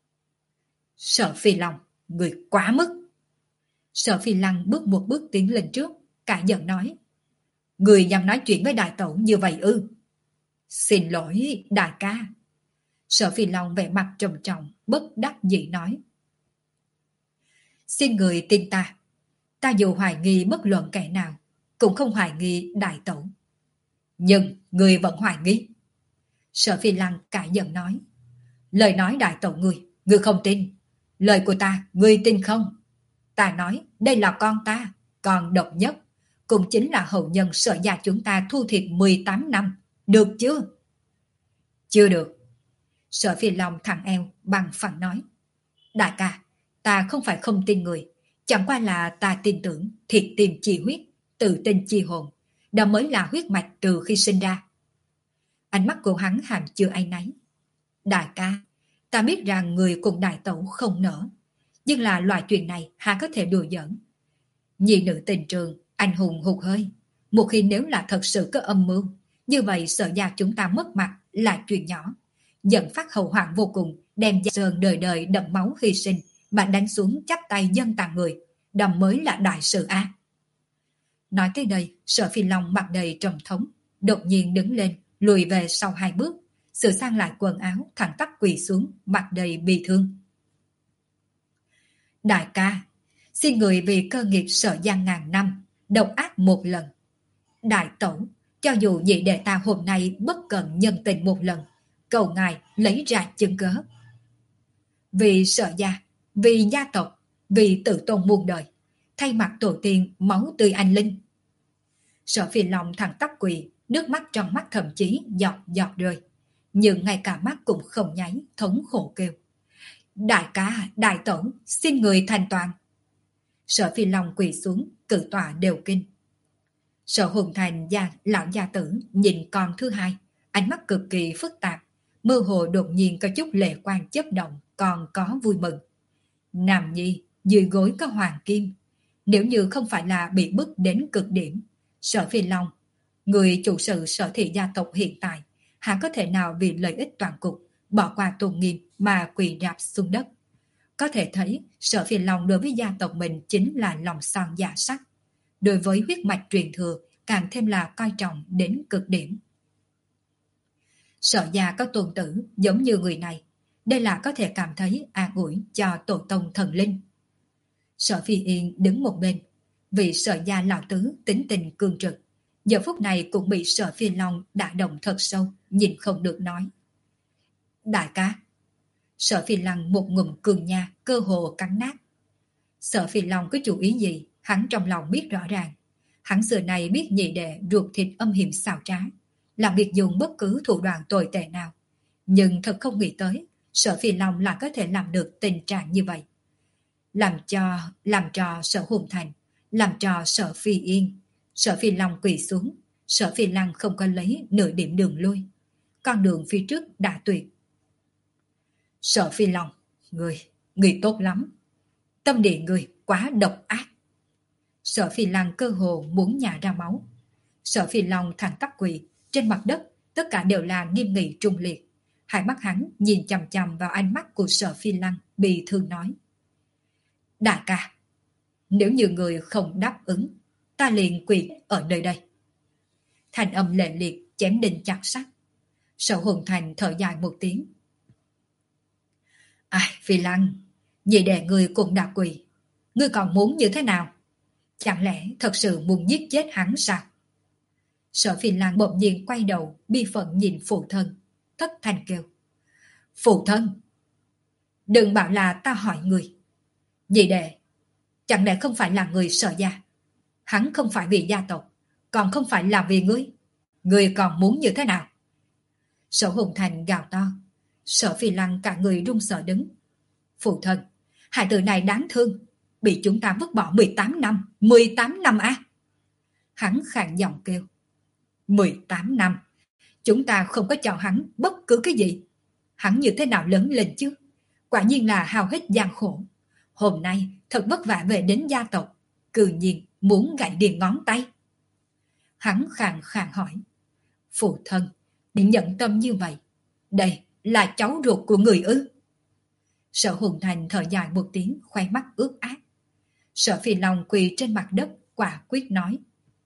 Sở Phi Long, người quá mức. Sở Phi Lăng bước một bước tiến lên trước, cả giận nói. Người dám nói chuyện với đại tẩu như vậy ư? Xin lỗi, đại ca. Sở Phi Long vẻ mặt trầm trọng, bất đắc dĩ nói. Xin người tin ta. Ta dù hoài nghi bất luận kẻ nào, cũng không hoài nghi đại tẩu. Nhưng người vẫn hoài nghi. Sở Phi Lăng cả giận nói. Lời nói đại tẩu người, người không tin. Lời của ta, người tin không? Ta nói, đây là con ta, con độc nhất, cũng chính là hậu nhân Sở gia chúng ta thu thiệt mười tám năm. Được chưa? Chưa được. Sở Phi Long thẳng eo, bằng phẳng nói. Đại ca, ta không phải không tin người, chẳng qua là ta tin tưởng thiệt tìm chi huyết, tự tin chi hồn, đó mới là huyết mạch từ khi sinh ra. Ánh mắt của hắn hàm chưa áy náy. Đại ca, ta biết rằng người cùng đại tẩu không nỡ, nhưng là loại chuyện này hà có thể đùa giỡn. Nhị nữ tình trường, anh hùng hụt hơi. Một khi nếu là thật sự có âm mưu, như vậy Sở gia chúng ta mất mặt là chuyện nhỏ. Dẫn phát hậu hoạn vô cùng, đem Gia Sơn đời đời đậm máu hy sinh, mà đánh xuống chắp tay dân tàn người, đó mới là đại sự a. Nói tới đây, Sở Phi Long mặt đầy trầm thống, đột nhiên đứng lên, lùi về sau hai bước, sửa sang lại quần áo, thẳng tắp quỳ xuống, mặt đầy bi thương. Đại ca, xin người vì cơ nghiệp Sở gia ngàn năm, độc ác một lần. Đại tẩu, cho dù nhị đệ ta hôm nay bất cần nhân tình một lần, cầu ngài lấy ra chứng cớ. Vì Sở gia, vì gia tộc, vì tự tôn muôn đời, thay mặt tổ tiên máu tươi anh linh. Sở Phi Long thẳng tắp quỳ, nước mắt trong mắt thậm chí giọt giọt rơi, nhưng ngay cả mắt cũng không nháy, thống khổ kêu. Đại ca, đại tẩu, xin người thành toàn. Sở Phi Long quỳ xuống, cử tọa đều kinh. Sở Hùng Thành gia lão gia tử nhìn con thứ hai, ánh mắt cực kỳ phức tạp, mơ hồ đột nhiên có chút lệ quan chớp động, còn có vui mừng. Nam nhi, dưới gối có hoàng kim. Nếu như không phải là bị bức đến cực điểm, Sở Phi Long, người chủ sự Sở thị gia tộc hiện tại, há có thể nào vì lợi ích toàn cục, bỏ qua tôn nghiêm mà quỳ rạp xuống đất. Có thể thấy, Sở Phi Long đối với gia tộc mình chính là lòng son dạ sắt. Đối với huyết mạch truyền thừa, càng thêm là coi trọng đến cực điểm. Sở gia có tôn tử giống như người này, đây là có thể cảm thấy an ủi cho tổ tông thần linh. Sở Phi Yên đứng một bên, vì Sở gia lão tứ tính tình cương trực, giờ phút này cũng bị Sở Phi Long đả động thật sâu, nhìn không được nói. Đại ca. Sở Phi Lăng một ngụm cường nha, cơ hồ cắn nát. Sở Phi Long có chủ ý gì, hắn trong lòng biết rõ ràng. Hắn xưa này biết nhị đệ ruột thịt âm hiểm xảo trá, làm việc dùng bất cứ thủ đoạn tồi tệ nào. Nhưng thật không nghĩ tới, Sở Phi Long là có thể làm được tình trạng như vậy. Làm cho, làm trò Sở Hùng Thành, làm trò Sở Phi Yên. Sở Phi Long quỳ xuống, Sở Phi Lăng không có lấy nửa điểm đường lui. Con đường phía trước đã tuyệt. Sở Phi Long, người, người tốt lắm. Tâm địa người quá độc ác. Sở Phi Lăng cơ hồ muốn nhả ra máu. Sở Phi Long thẳng tắp quỳ, trên mặt đất tất cả đều là nghiêm nghị trung liệt. Hai mắt hắn nhìn chằm chằm vào ánh mắt của Sở Phi Lăng, bị thương nói. Đại ca, nếu như người không đáp ứng, ta liền quỳ ở nơi đây. Thành âm lệ liệt chém đinh chặt sắt. Sở Hùng Thành thở dài một tiếng. Ai, Phi Lăng, vì để người cùng đã quỳ, ngươi còn muốn như thế nào? Chẳng lẽ thật sự muốn giết chết hắn sao? Sở Phi Lăng bỗng nhiên quay đầu, bi phận nhìn phụ thân, thất thanh kêu. Phụ thân, đừng bảo là ta hỏi người. Vì đệ, chẳng lẽ không phải là người Sở gia? Hắn không phải vì gia tộc, còn không phải là vì ngươi. Ngươi còn muốn như thế nào? Sở Hùng Thành gào to. Sở Phi Lăng cả người run sợ đứng. Phụ thân, hải tử này đáng thương, bị chúng ta vứt bỏ mười tám năm, mười tám năm á. À? Hắn khàn giọng kêu. mười tám năm, chúng ta không có cho hắn bất cứ cái gì. Hắn như thế nào lớn lên chứ? Quả nhiên là hao hết gian khổ. Hôm nay thật vất vả về đến gia tộc, cư nhiên muốn gãy điền ngón tay. Hắn khàn khàn hỏi. Phụ thân, bị nhận tâm như vậy, đây là cháu ruột của người ư? Sở Hùng Thành thở dài một tiếng, khoe mắt ướt át. Sở Phi Long quỳ trên mặt đất, quả quyết nói.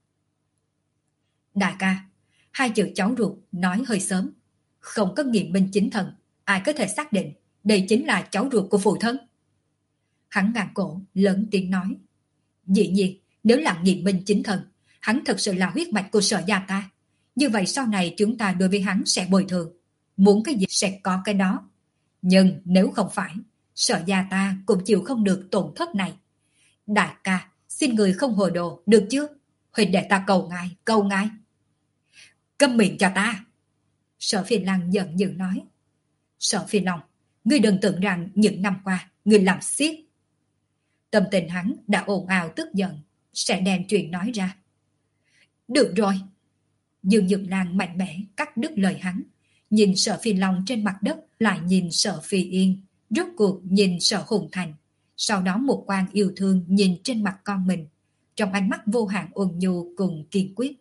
Đại ca, hai chữ cháu ruột nói hơi sớm. Không có nghiệm minh chính thần, ai có thể xác định đây chính là cháu ruột của phụ thân? Hắn ngàn cổ, lớn tiếng nói. Dĩ nhiên, nếu là nghiệm minh chính thần, hắn thật sự là huyết mạch của Sở gia ta. Như vậy sau này chúng ta đối với hắn sẽ bồi thường. Muốn cái gì sẽ có cái đó. Nhưng nếu không phải, Sở gia ta cũng chịu không được tổn thất này. Đại ca, xin người không hồ đồ, được chưa? Huynh đệ ta cầu ngài, cầu ngài. Câm miệng cho ta. Sở Phi Lăng giận dữ nói. Sở Phi Long, ngươi đừng tưởng rằng những năm qua, ngươi làm xiết. Tâm tình hắn đã ồn ào tức giận, sẽ đem chuyện nói ra. Được rồi. Dương Dực Lan mạnh mẽ cắt đứt lời hắn. Nhìn Sở Phi Long trên mặt đất, lại nhìn Sở Phi Yên, rốt cuộc nhìn Sở Hùng Thành. Sau đó một quan yêu thương nhìn trên mặt con mình, trong ánh mắt vô hạn ôn nhu cùng kiên quyết.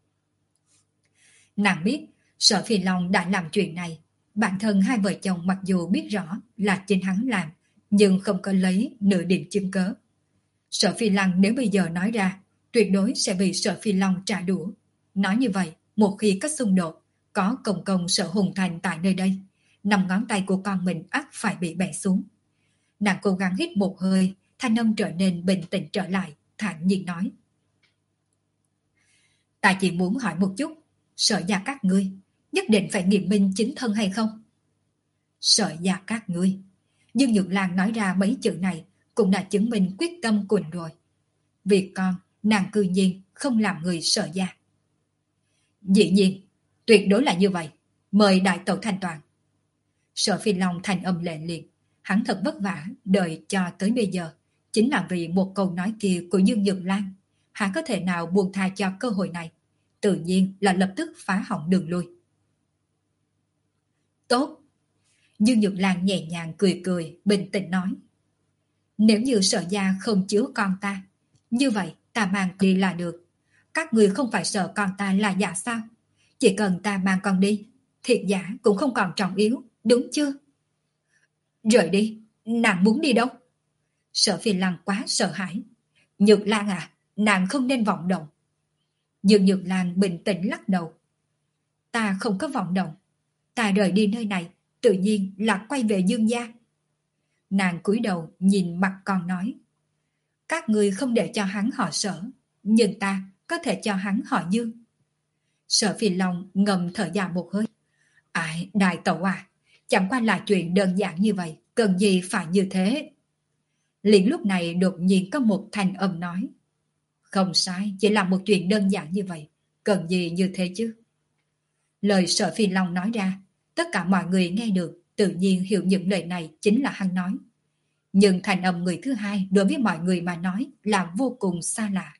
Nàng biết Sở Phi Long đã làm chuyện này. Bản thân hai vợ chồng mặc dù biết rõ là chính hắn làm, nhưng không có lấy nửa điểm chứng cớ. Sở Phi Lăng nếu bây giờ nói ra, tuyệt đối sẽ bị Sở Phi Long trả đũa. Nói như vậy, một khi có xung đột, có công công Sở Hùng Thành tại nơi đây, năm ngón tay của con mình ắt phải bị bẻ xuống. Nàng cố gắng hít một hơi, thanh âm trở nên bình tĩnh trở lại, thản nhiên nói. Ta chỉ muốn hỏi một chút, Sở gia các ngươi nhất định phải nghiệm minh chính thân hay không? Sở gia các ngươi. Dương Nhược Lan nói ra mấy chữ này cũng đã chứng minh quyết tâm của rồi. Vì con, nàng cư nhiên không làm người Sở gia. Dĩ nhiên, tuyệt đối là như vậy. Mời đại tẩu thanh toàn. Sở Phi Long thành âm lệ liệt. Hắn thật vất vả đợi cho tới bây giờ, chính là vì một câu nói kia của Dương Nhược Lan. Hắn có thể nào buông tha cho cơ hội này? Tự nhiên là lập tức phá hỏng đường lui. Tốt. Dương Nhược Lan nhẹ nhàng cười cười, bình tĩnh nói. Nếu như Sở gia không chứa con ta, như vậy ta mang đi là được. Các người không phải sợ con ta là giả sao? Chỉ cần ta mang con đi, thiệt giả cũng không còn trọng yếu, đúng chưa? Rời đi, nàng muốn đi đâu? Sở Phi Lăng quá sợ hãi. Nhược Lan à, nàng không nên vọng động. Dương Nhược Lan bình tĩnh lắc đầu. Ta không có vọng động. Ta rời đi nơi này, tự nhiên là quay về Dương gia. Nàng cúi đầu nhìn mặt con nói. Các người không để cho hắn họ Sở, nhưng ta có thể cho hắn họ Dương. Sở Phi Long ngầm thở dài một hơi. Ai, đại tẩu à, chẳng qua là chuyện đơn giản như vậy, cần gì phải như thế? Liền lúc này đột nhiên có một thanh âm nói. Không sai, chỉ là một chuyện đơn giản như vậy, cần gì như thế chứ? Lời Sở Phi Long nói ra, tất cả mọi người nghe được, tự nhiên hiểu những lời này chính là hắn nói. Nhưng thành âm người thứ hai đối với mọi người mà nói là vô cùng xa lạ.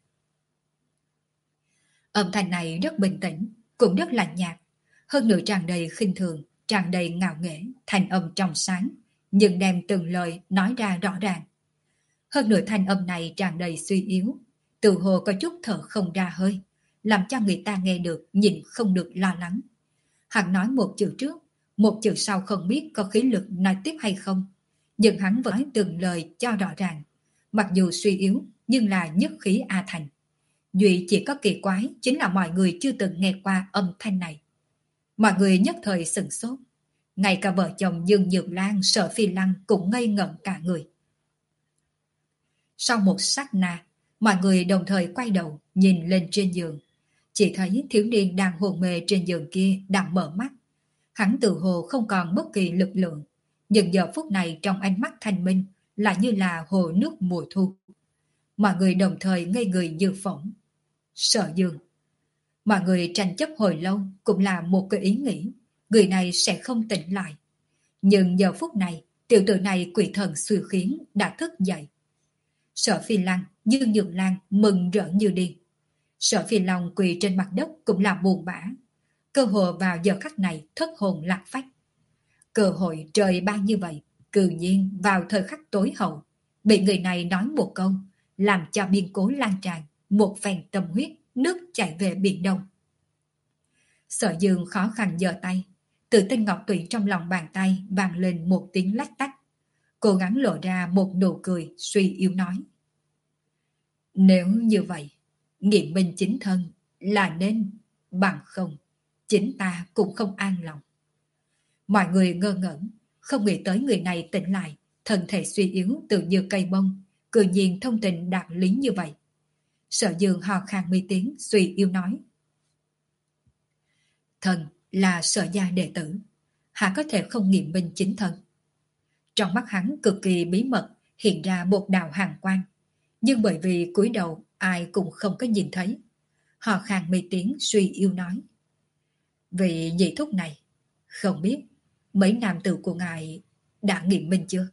Âm thanh này rất bình tĩnh, cũng rất lạnh nhạt, hơn nữa tràn đầy khinh thường, tràn đầy ngạo nghễ, thanh âm trong sáng, nhưng đem từng lời nói ra rõ ràng. Hơn nữa thanh âm này tràn đầy suy yếu, tự hồ có chút thở không ra hơi, làm cho người ta nghe được nhìn không được lo lắng. Hắn nói một chữ trước, một chữ sau không biết có khí lực nói tiếp hay không, nhưng hắn vẫn nói từng lời cho rõ ràng, mặc dù suy yếu nhưng là nhất khí a thành. Duy chỉ có kỳ quái chính là mọi người chưa từng nghe qua âm thanh này. Mọi người nhất thời sửng sốt, ngay cả vợ chồng Dương Nhược Lan, Sở Phi Lăng cũng ngây ngẩn cả người. Sau một sát na, mọi người đồng thời quay đầu nhìn lên trên giường, chỉ thấy thiếu niên đang hôn mê trên giường kia đang mở mắt. Hắn tự hồ không còn bất kỳ lực lượng, nhưng giờ phút này trong ánh mắt thanh minh lại như là hồ nước mùa thu. Mọi người đồng thời ngây người như phỏng. Sở Dương. Mọi người tranh chấp hồi lâu cũng là một cái ý nghĩ, người này sẽ không tỉnh lại. Nhưng giờ phút này, tiểu tử này quỷ thần suy khiến đã thức dậy. Sở Phi Lăng, Dương Nhược Lan mừng rỡ như điên. Sở Phi Long quỳ trên mặt đất cũng là buồn bã. Cơ hội vào giờ khắc này thất hồn lạc phách. Cơ hội trời ban như vậy, cư nhiên vào thời khắc tối hậu, bị người này nói một câu, làm cho biên cố lan tràn, một phen tâm huyết, nước chảy về biển đông. Sở Dương khó khăn giơ tay, tự tinh ngọc tụy trong lòng bàn tay vang lên một tiếng lách tách, cố gắng lộ ra một nụ cười suy yếu nói. Nếu như vậy, nghiệm minh chính thân là nên, bằng không, chính ta cũng không an lòng. Mọi người ngơ ngẩn, không nghĩ tới người này tỉnh lại, thân thể suy yếu tự như cây bông, cự nhiên thông tình đạt lý như vậy. Sở Dương hò khan mi tiếng suy yếu nói. Thần là Sở gia đệ tử, hạ có thể không nghiệm minh chính thân. Trong mắt hắn cực kỳ bí mật hiện ra một đạo hàn quang, nhưng bởi vì cúi đầu ai cũng không có nhìn thấy. Hò khan mi tiếng suy yếu nói. Vị nhị thúc này, không biết mấy nam tử của ngài đã nghiệm minh chưa?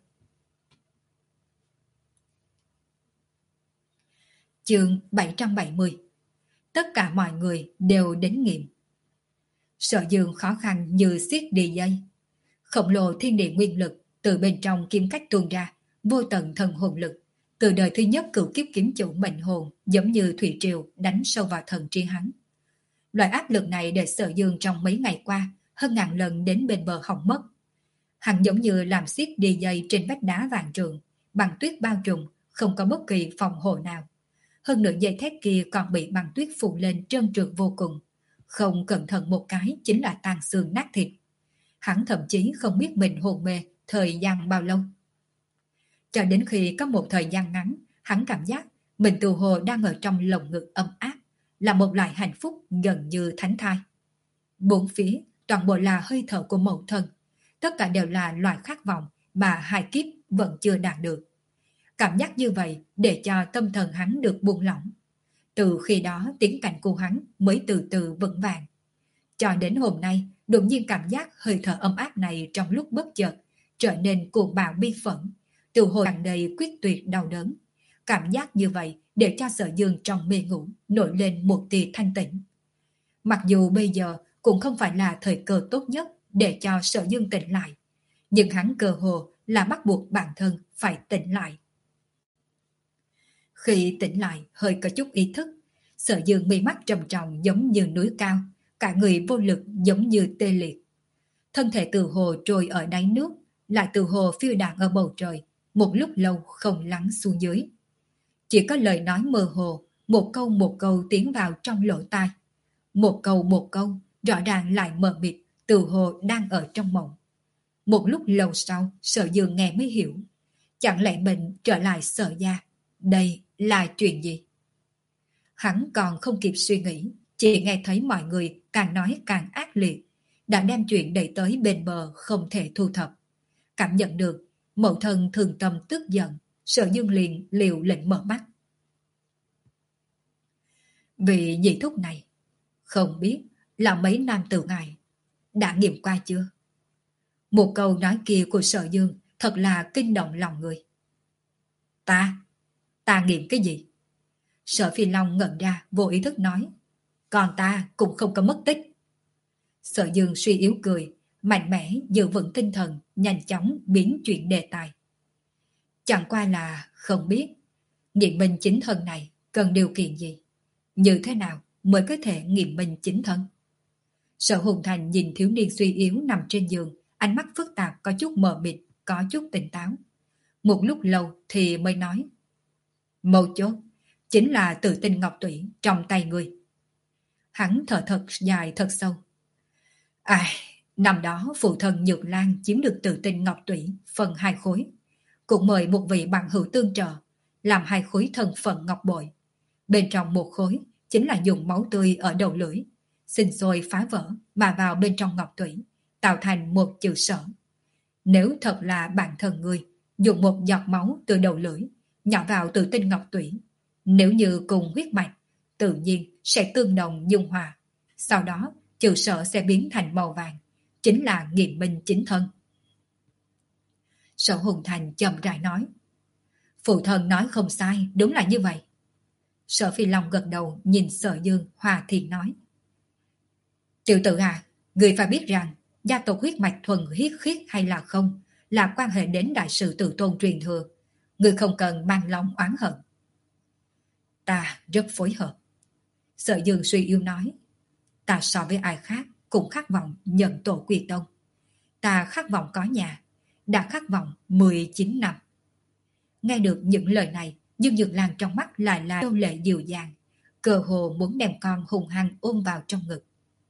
Chương bảy trăm bảy mươi. Tất cả mọi người đều đến nghiệm. Sở Dương khó khăn như xiết đi dây. Khổng lồ thiên địa nguyên lực từ bên trong kiếm cách tuôn ra, vô tận thần hồn lực. Từ đời thứ nhất cửu kiếp kiếm chủ mệnh hồn giống như thủy triều đánh sâu vào thần trí hắn. Loại áp lực này để Sở Dương trong mấy ngày qua hơn ngàn lần đến bên bờ hỏng mất. Hắn giống như làm xiết đi dây trên vách đá vạn trượng, bằng tuyết bao trùm, không có bất kỳ phòng hộ nào. Hơn nữa dây thép kia còn bị băng tuyết phủ lên trơn trượt vô cùng. Không cẩn thận một cái chính là tan xương nát thịt. Hắn thậm chí không biết mình hôn mê thời gian bao lâu. Cho đến khi có một thời gian ngắn, hắn cảm giác mình tự hồ đang ở trong lồng ngực ấm áp, là một loại hạnh phúc gần như thánh thai. Bốn phía toàn bộ là hơi thở của mẫu thân, tất cả đều là loại khát vọng mà hai kiếp vẫn chưa đạt được. Cảm giác như vậy để cho tâm thần hắn được buông lỏng. Từ khi đó tiếng cảnh của hắn mới từ từ vững vàng. Cho đến hôm nay, đột nhiên cảm giác hơi thở ấm áp này trong lúc bất chợt trở nên cuồng bạo bi phẫn, từ hồi tràn đầy quyết tuyệt đau đớn. Cảm giác như vậy để cho Sở Dương trong mê ngủ nổi lên một tia thanh tĩnh. Mặc dù bây giờ cũng không phải là thời cơ tốt nhất để cho Sở Dương tỉnh lại, nhưng hắn cơ hồ là bắt buộc bản thân phải tỉnh lại. Khi tỉnh lại hơi có chút ý thức, Sở Dương mi mắt trầm trọng giống như núi cao, cả người vô lực giống như tê liệt. Thân thể từ hồ trôi ở đáy nước, lại từ hồ phiêu đạn ở bầu trời, một lúc lâu không lắng xuống dưới. Chỉ có lời nói mơ hồ, một câu một câu tiến vào trong lỗ tai. Một câu một câu, rõ ràng lại mờ mịt, từ hồ đang ở trong mộng. Một lúc lâu sau, Sở Dương nghe mới hiểu. Chẳng lẽ mình trở lại Sở gia? Đây là chuyện gì? Hắn còn không kịp suy nghĩ, chỉ nghe thấy mọi người càng nói càng ác liệt, đã đem chuyện đẩy tới bên bờ không thể thu thập. Cảm nhận được, mẫu thân thường tâm tức giận, Sở Dương liền liều lệnh mở mắt. Vị nhị thúc này, không biết là mấy nam tử ngài đã nghiệm qua chưa? Một câu nói kia của Sở Dương thật là kinh động lòng người. Ta? Ta nghiệm cái gì? Sở Phi Long ngẩn ra vô ý thức nói. Còn ta cũng không có mất tích. Sở Dương suy yếu cười, mạnh mẽ giữ vững tinh thần, nhanh chóng biến chuyển đề tài. Chẳng qua là không biết nghiệm minh chính thân này cần điều kiện gì, như thế nào mới có thể nghiệm minh chính thân. Sở Hùng Thành nhìn thiếu niên suy yếu nằm trên giường, ánh mắt phức tạp, có chút mờ mịt, có chút tỉnh táo. Một lúc lâu thì mới nói. Mấu chốt chính là tự tinh ngọc tủy trong tay người. Hắn thở thật dài thật sâu. Ai, năm đó phụ thân Nhược Lan chiếm được tự tinh ngọc tủy phần hai khối, cũng mời một vị bằng hữu tương trợ, làm hai khối thân phận ngọc bội. Bên trong một khối chính là dùng máu tươi ở đầu lưỡi, sinh sôi phá vỡ mà vào bên trong ngọc tủy, tạo thành một chữ Sở. Nếu thật là bản thân người dùng một giọt máu từ đầu lưỡi nhỏ vào tự tinh ngọc tủy, nếu như cùng huyết mạch, tự nhiên sẽ tương đồng dung hòa. Sau đó chữ Sở sẽ biến thành màu vàng, chính là nghiệm minh chính thân. Sở Hùng Thành chậm rãi nói. Phụ thân nói không sai, đúng là như vậy. Sở Phi Long gật đầu nhìn Sở Dương hòa thiện nói. Tiểu tử à, người phải biết rằng gia tộc huyết mạch thuần huyết khiết hay là không là quan hệ đến đại sự tự tôn truyền thừa. Người không cần mang lòng oán hận. Ta rất phối hợp. Sở Dương suy yếu nói. Ta so với ai khác cũng khát vọng nhận tổ quy tông. Ta khát vọng có nhà, đã khát vọng mười chín năm. Nghe được những lời này, Dương Nhược Lan trong mắt lại là đôi lệ dịu dàng, cơ hồ muốn đem con hùng hăng ôm vào trong ngực.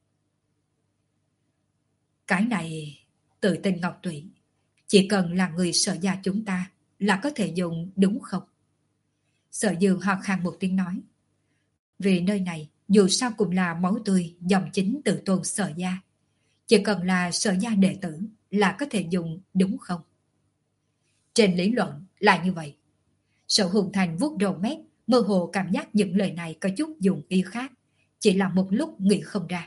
Cái này, tự tinh ngọc tủy, chỉ cần là người Sở gia chúng ta là có thể dùng đúng không? Sở Dương ho khan một tiếng nói. Vì nơi này dù sao cũng là máu tươi dòng chính tự tôn Sở gia, chỉ cần là Sở gia đệ tử là có thể dùng đúng không? Trên lý luận là như vậy. Sở Hùng Thành vuốt đầu mép, mơ hồ cảm giác những lời này có chút dụng ý khác, chỉ là một lúc nghĩ không ra.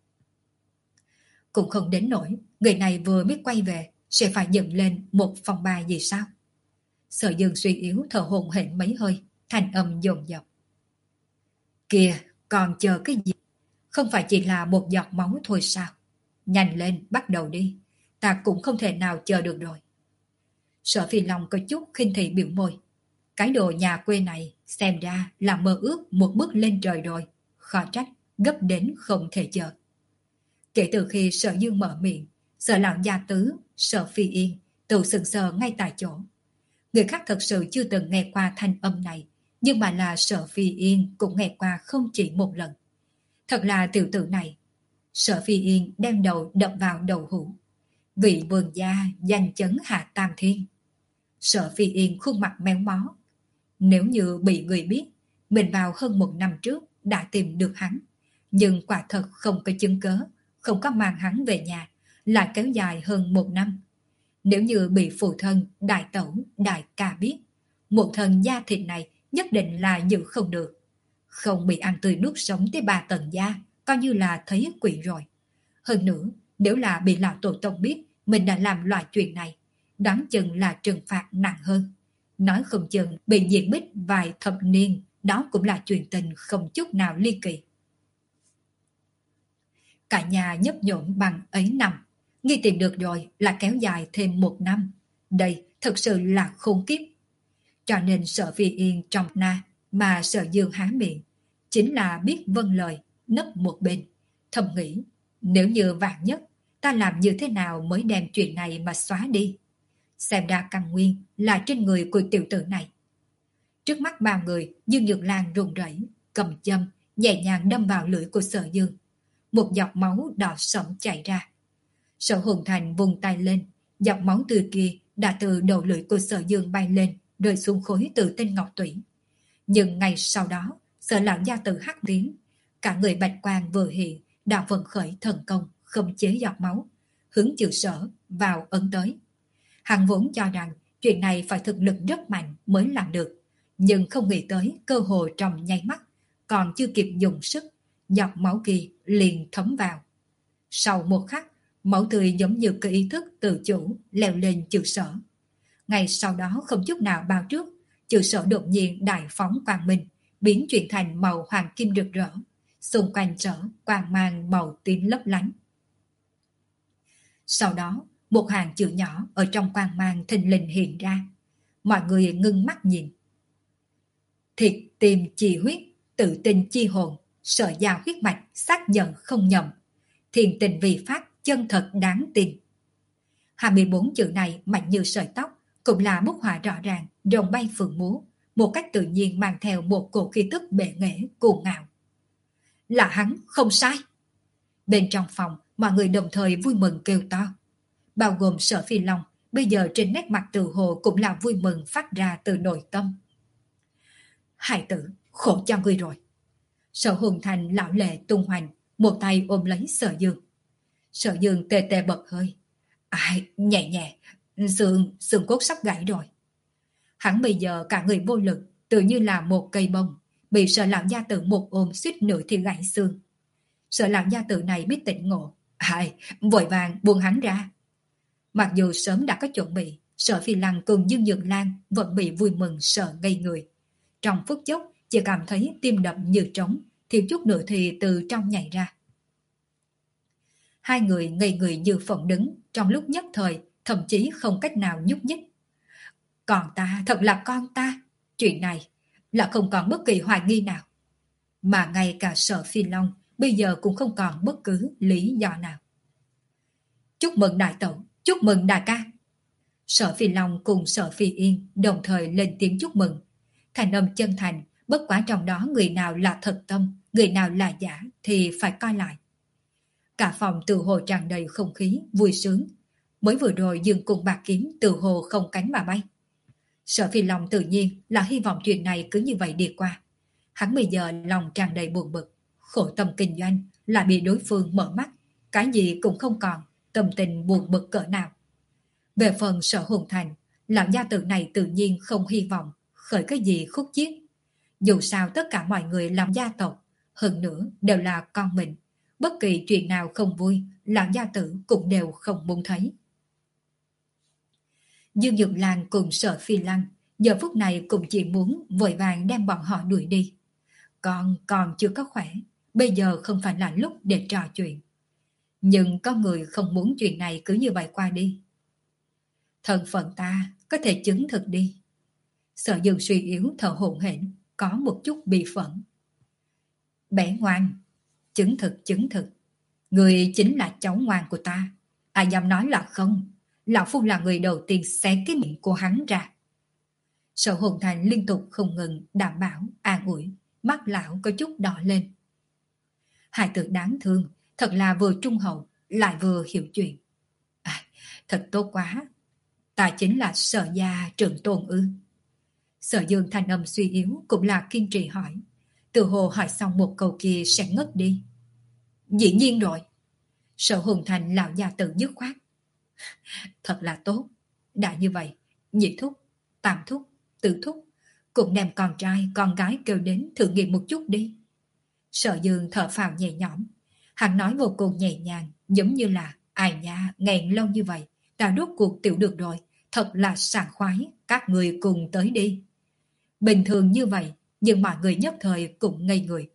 Cũng không đến nỗi người này vừa mới quay về sẽ phải dựng lên một phòng bài gì sao? Sở Dương suy yếu thở hổn hển mấy hơi, thanh âm dồn dập. Kìa, còn chờ cái gì? Không phải chỉ là một giọt máu thôi sao? Nhanh lên, bắt đầu đi. Ta cũng không thể nào chờ được rồi. Sở Phi Long có chút khinh thị biểu môi. Cái đồ nhà quê này xem ra là mơ ước một bước lên trời rồi. Khó trách, gấp đến không thể chờ. Kể từ khi Sở Dương mở miệng, Sở lão gia tứ, Sở Phi Yên tự sừng sờ ngay tại chỗ. Người khác thật sự chưa từng nghe qua thanh âm này, nhưng mà là Sở Phi Yên cũng nghe qua không chỉ một lần. Thật là tiểu tử này. Sở Phi Yên đem đầu đập vào đầu hũ. Vị vườn gia danh chấn hạ tam thiên. Sở Phi Yên khuôn mặt méo mó. Nếu như bị người biết, mình vào hơn một năm trước đã tìm được hắn, nhưng quả thật không có chứng cớ, không có mang hắn về nhà, lại kéo dài hơn một năm. Nếu như bị phụ thân, đại tẩu, đại ca biết, một thần da thịt này nhất định là giữ không được. Không bị ăn tươi nuốt sống tới ba tầng da, coi như là thấy quỷ rồi. Hơn nữa, nếu là bị lão tổ tông biết mình đã làm loại chuyện này, đoán chừng là trừng phạt nặng hơn. Nói không chừng bị diệt bích vài thập niên, đó cũng là chuyện tình không chút nào ly kỳ. Cả nhà nhấp nhổm bằng ấy năm, nghi tìm được rồi là kéo dài thêm một năm. Đây thật sự là khốn kiếp. Cho nên Sở Phi Yên trong na mà Sở Dương há miệng, chính là biết vâng lời, nấp một bên. Thầm nghĩ, nếu như vạn nhất, ta làm như thế nào mới đem chuyện này mà xóa đi? Xem ra căn nguyên là trên người của tiểu tử này. Trước mắt bao người, Dương Nhược Lan run rẩy, cầm châm, nhẹ nhàng đâm vào lưỡi của Sở Dương. Một giọt máu đỏ sẫm chảy ra. Sở Hùng Thành vùng tay lên, giọt máu tươi kia đã từ đầu lưỡi của Sở Dương bay lên, rơi xuống khối tự tinh ngọc tủy. Nhưng ngay sau đó, Sở lão gia tử hắc tiếng, cả người bạch quang vừa hiện, đã vận khởi thần công, khống chế giọt máu, hướng chữ Sở vào ấn tới. Hắn vốn cho rằng chuyện này phải thực lực rất mạnh mới làm được, nhưng không nghĩ tới cơ hội trong nháy mắt, còn chưa kịp dùng sức, giọt máu kia liền thấm vào. Sau một khắc, Máu tươi giống như cái ý thức tự chủ leo lên chữ Sở. Ngay sau đó không chút nào bao trước, chữ Sở đột nhiên đại phóng quang minh, biến chuyển thành màu hoàng kim rực rỡ, xung quanh Sở quang mang màu tím lấp lánh. Sau đó, một hàng chữ nhỏ ở trong quang mang thình lình hiện ra. Mọi người ngưng mắt nhìn. Thịt tim chi huyết, tự tin chi hồn, sở giao huyết mạch, xác nhận không nhầm. Thiền tình vì pháp, chân thật đáng tin. hai mươi bốn chữ này mạnh như sợi tóc, cũng là bút họa rõ ràng, rồng bay phượng múa, một cách tự nhiên mang theo một cổ khí tức bệ nghệ, cuồng ngạo. Là hắn, không sai. Bên trong phòng, mọi người đồng thời vui mừng kêu to. Bao gồm Sở Phi Long, bây giờ trên nét mặt tự hồ cũng là vui mừng phát ra từ nội tâm. Hải tử, khổ cho ngươi rồi. Sở Hùng Thành lão lệ tung hoành, một tay ôm lấy Sở Dương. Sở Dương tê tê bật hơi. Ai, nhẹ nhẹ, xương, xương cốt sắp gãy rồi. Hắn bây giờ cả người vô lực, tự như là một cây bông, bị Sở lão gia tử một ôm suýt nữa thì gãy xương. Sở lão gia tử này biết tỉnh ngộ. Ai, vội vàng buông hắn ra. Mặc dù sớm đã có chuẩn bị, Sở Phi Lăng cùng Dương Dược Lan vẫn bị vui mừng sợ ngây người. Trong phút chốc, chỉ cảm thấy tim đập như trống, thiếu chút nữa thì từ trong nhảy ra. Hai người ngây người như phỏng đứng, trong lúc nhất thời, thậm chí không cách nào nhúc nhích. Còn ta, thật là con ta. Chuyện này là không còn bất kỳ hoài nghi nào. Mà ngay cả Sở Phi Long bây giờ cũng không còn bất cứ lý do nào. Chúc mừng đại tẩu, chúc mừng đại ca. Sở Phi Long cùng Sở Phi Yên đồng thời lên tiếng chúc mừng. Thành âm chân thành, bất quá trong đó người nào là thật tâm, người nào là giả thì phải coi lại. Cả phòng từ hồ tràn đầy không khí, vui sướng. Mới vừa rồi Dương cùng bạc kiếm từ hồ không cánh mà bay. Sở Phi Long tự nhiên là hy vọng chuyện này cứ như vậy đi qua. Hắn bây giờ lòng tràn đầy buồn bực, khổ tâm kinh doanh, lại bị đối phương mở mắt, cái gì cũng không còn, tâm tình buồn bực cỡ nào. Về phần Sở Hùng Thành, lão gia tử này tự nhiên không hy vọng khởi cái gì khúc chiết. Dù sao tất cả mọi người làm gia tộc, hơn nữa đều là con mình. Bất kỳ chuyện nào không vui, lão gia tử cũng đều không muốn thấy. Dương Dược Lan cùng Sở Phi Lăng, giờ phút này cũng chỉ muốn vội vàng đem bọn họ đuổi đi. Con còn chưa có khỏe, bây giờ không phải là lúc để trò chuyện. Nhưng có người không muốn chuyện này cứ như vậy qua đi. Thân phận ta có thể chứng thực đi. Sở Dương suy yếu thở hổn hển, có một chút bị phẫn. Bé ngoan, chứng thực chứng thực. Người chính là cháu ngoan của ta. Ai dám nói là không? Lão Phu là người đầu tiên xé cái miệng của hắn ra. Sở Hồn Thành liên tục không ngừng đảm bảo, an ủi. Mắt lão có chút đỏ lên. Hải tử đáng thương, thật là vừa trung hậu, lại vừa hiểu chuyện. À, thật tốt quá. Ta chính là Sở gia trưởng tôn ư. Sở Dương thanh âm suy yếu cũng là kiên trì hỏi. Từ hồ hỏi xong một câu kia sẽ ngất đi. Dĩ nhiên rồi. Sở Hùng Thành lão gia tử dứt khoát. Thật là tốt. Đã như vậy, nhị thúc, tam thúc, tứ thúc cũng đem con trai, con gái kêu đến thử nghiệm một chút đi. Sở Dương thở phào nhẹ nhõm. Hắn nói vô cùng nhẹ nhàng, giống như là ai nha, nghẹn lâu như vậy, ta rốt cuộc tiểu được rồi, thật là sảng khoái, các người cùng tới đi. Bình thường như vậy, nhưng mọi người nhất thời cũng ngây người.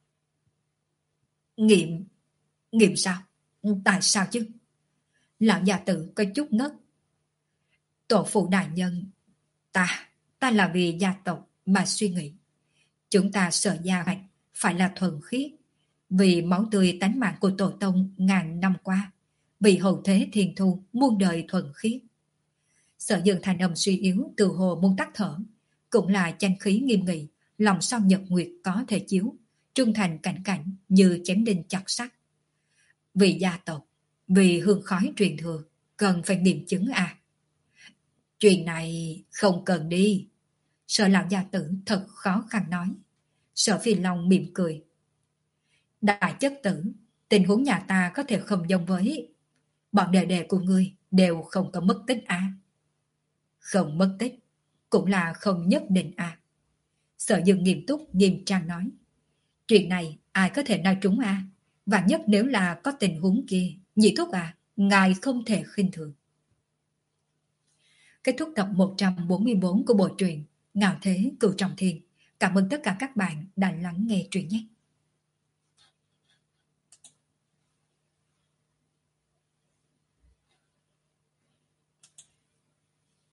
Nghiệm, nghiệm sao? Tại sao chứ? Lão gia tử có chút ngất. Tổ phụ đại nhân, ta, ta là vì gia tộc mà suy nghĩ. Chúng ta Sở gia hoạch phải là thuần khiết, vì máu tươi tánh mạng của tổ tông ngàn năm qua, vì hậu thế thiền thu muôn đời thuần khiết. Sở Dương thành âm suy yếu từ hồ muốn tắt thở, cũng là tranh khí nghiêm nghị, lòng sau nhật nguyệt có thể chiếu, trung thành cảnh cảnh như chém đinh chặt sắt. Vì gia tộc, vì hương khói truyền thừa, cần phải nghiệm chứng à. Chuyện này không cần đi. Sở lão gia tử thật khó khăn nói. Sở Phi Long mỉm cười. Đại chất tử, tình huống nhà ta có thể không giống với. Bọn đệ đệ của ngươi đều không có mất tích à. Không mất tích, cũng là không nhất định à. Sở Dương nghiêm túc nghiêm trang nói. Chuyện này ai có thể nói trúng à. Và nhất nếu là có tình huống kia, nhị thúc à, ngài không thể khinh thường. Kết thúc tập một trăm bốn mươi bốn của bộ truyện Ngạo Thế Cửu Trọng Thiên. Cảm ơn tất cả các bạn đã lắng nghe truyện nhé.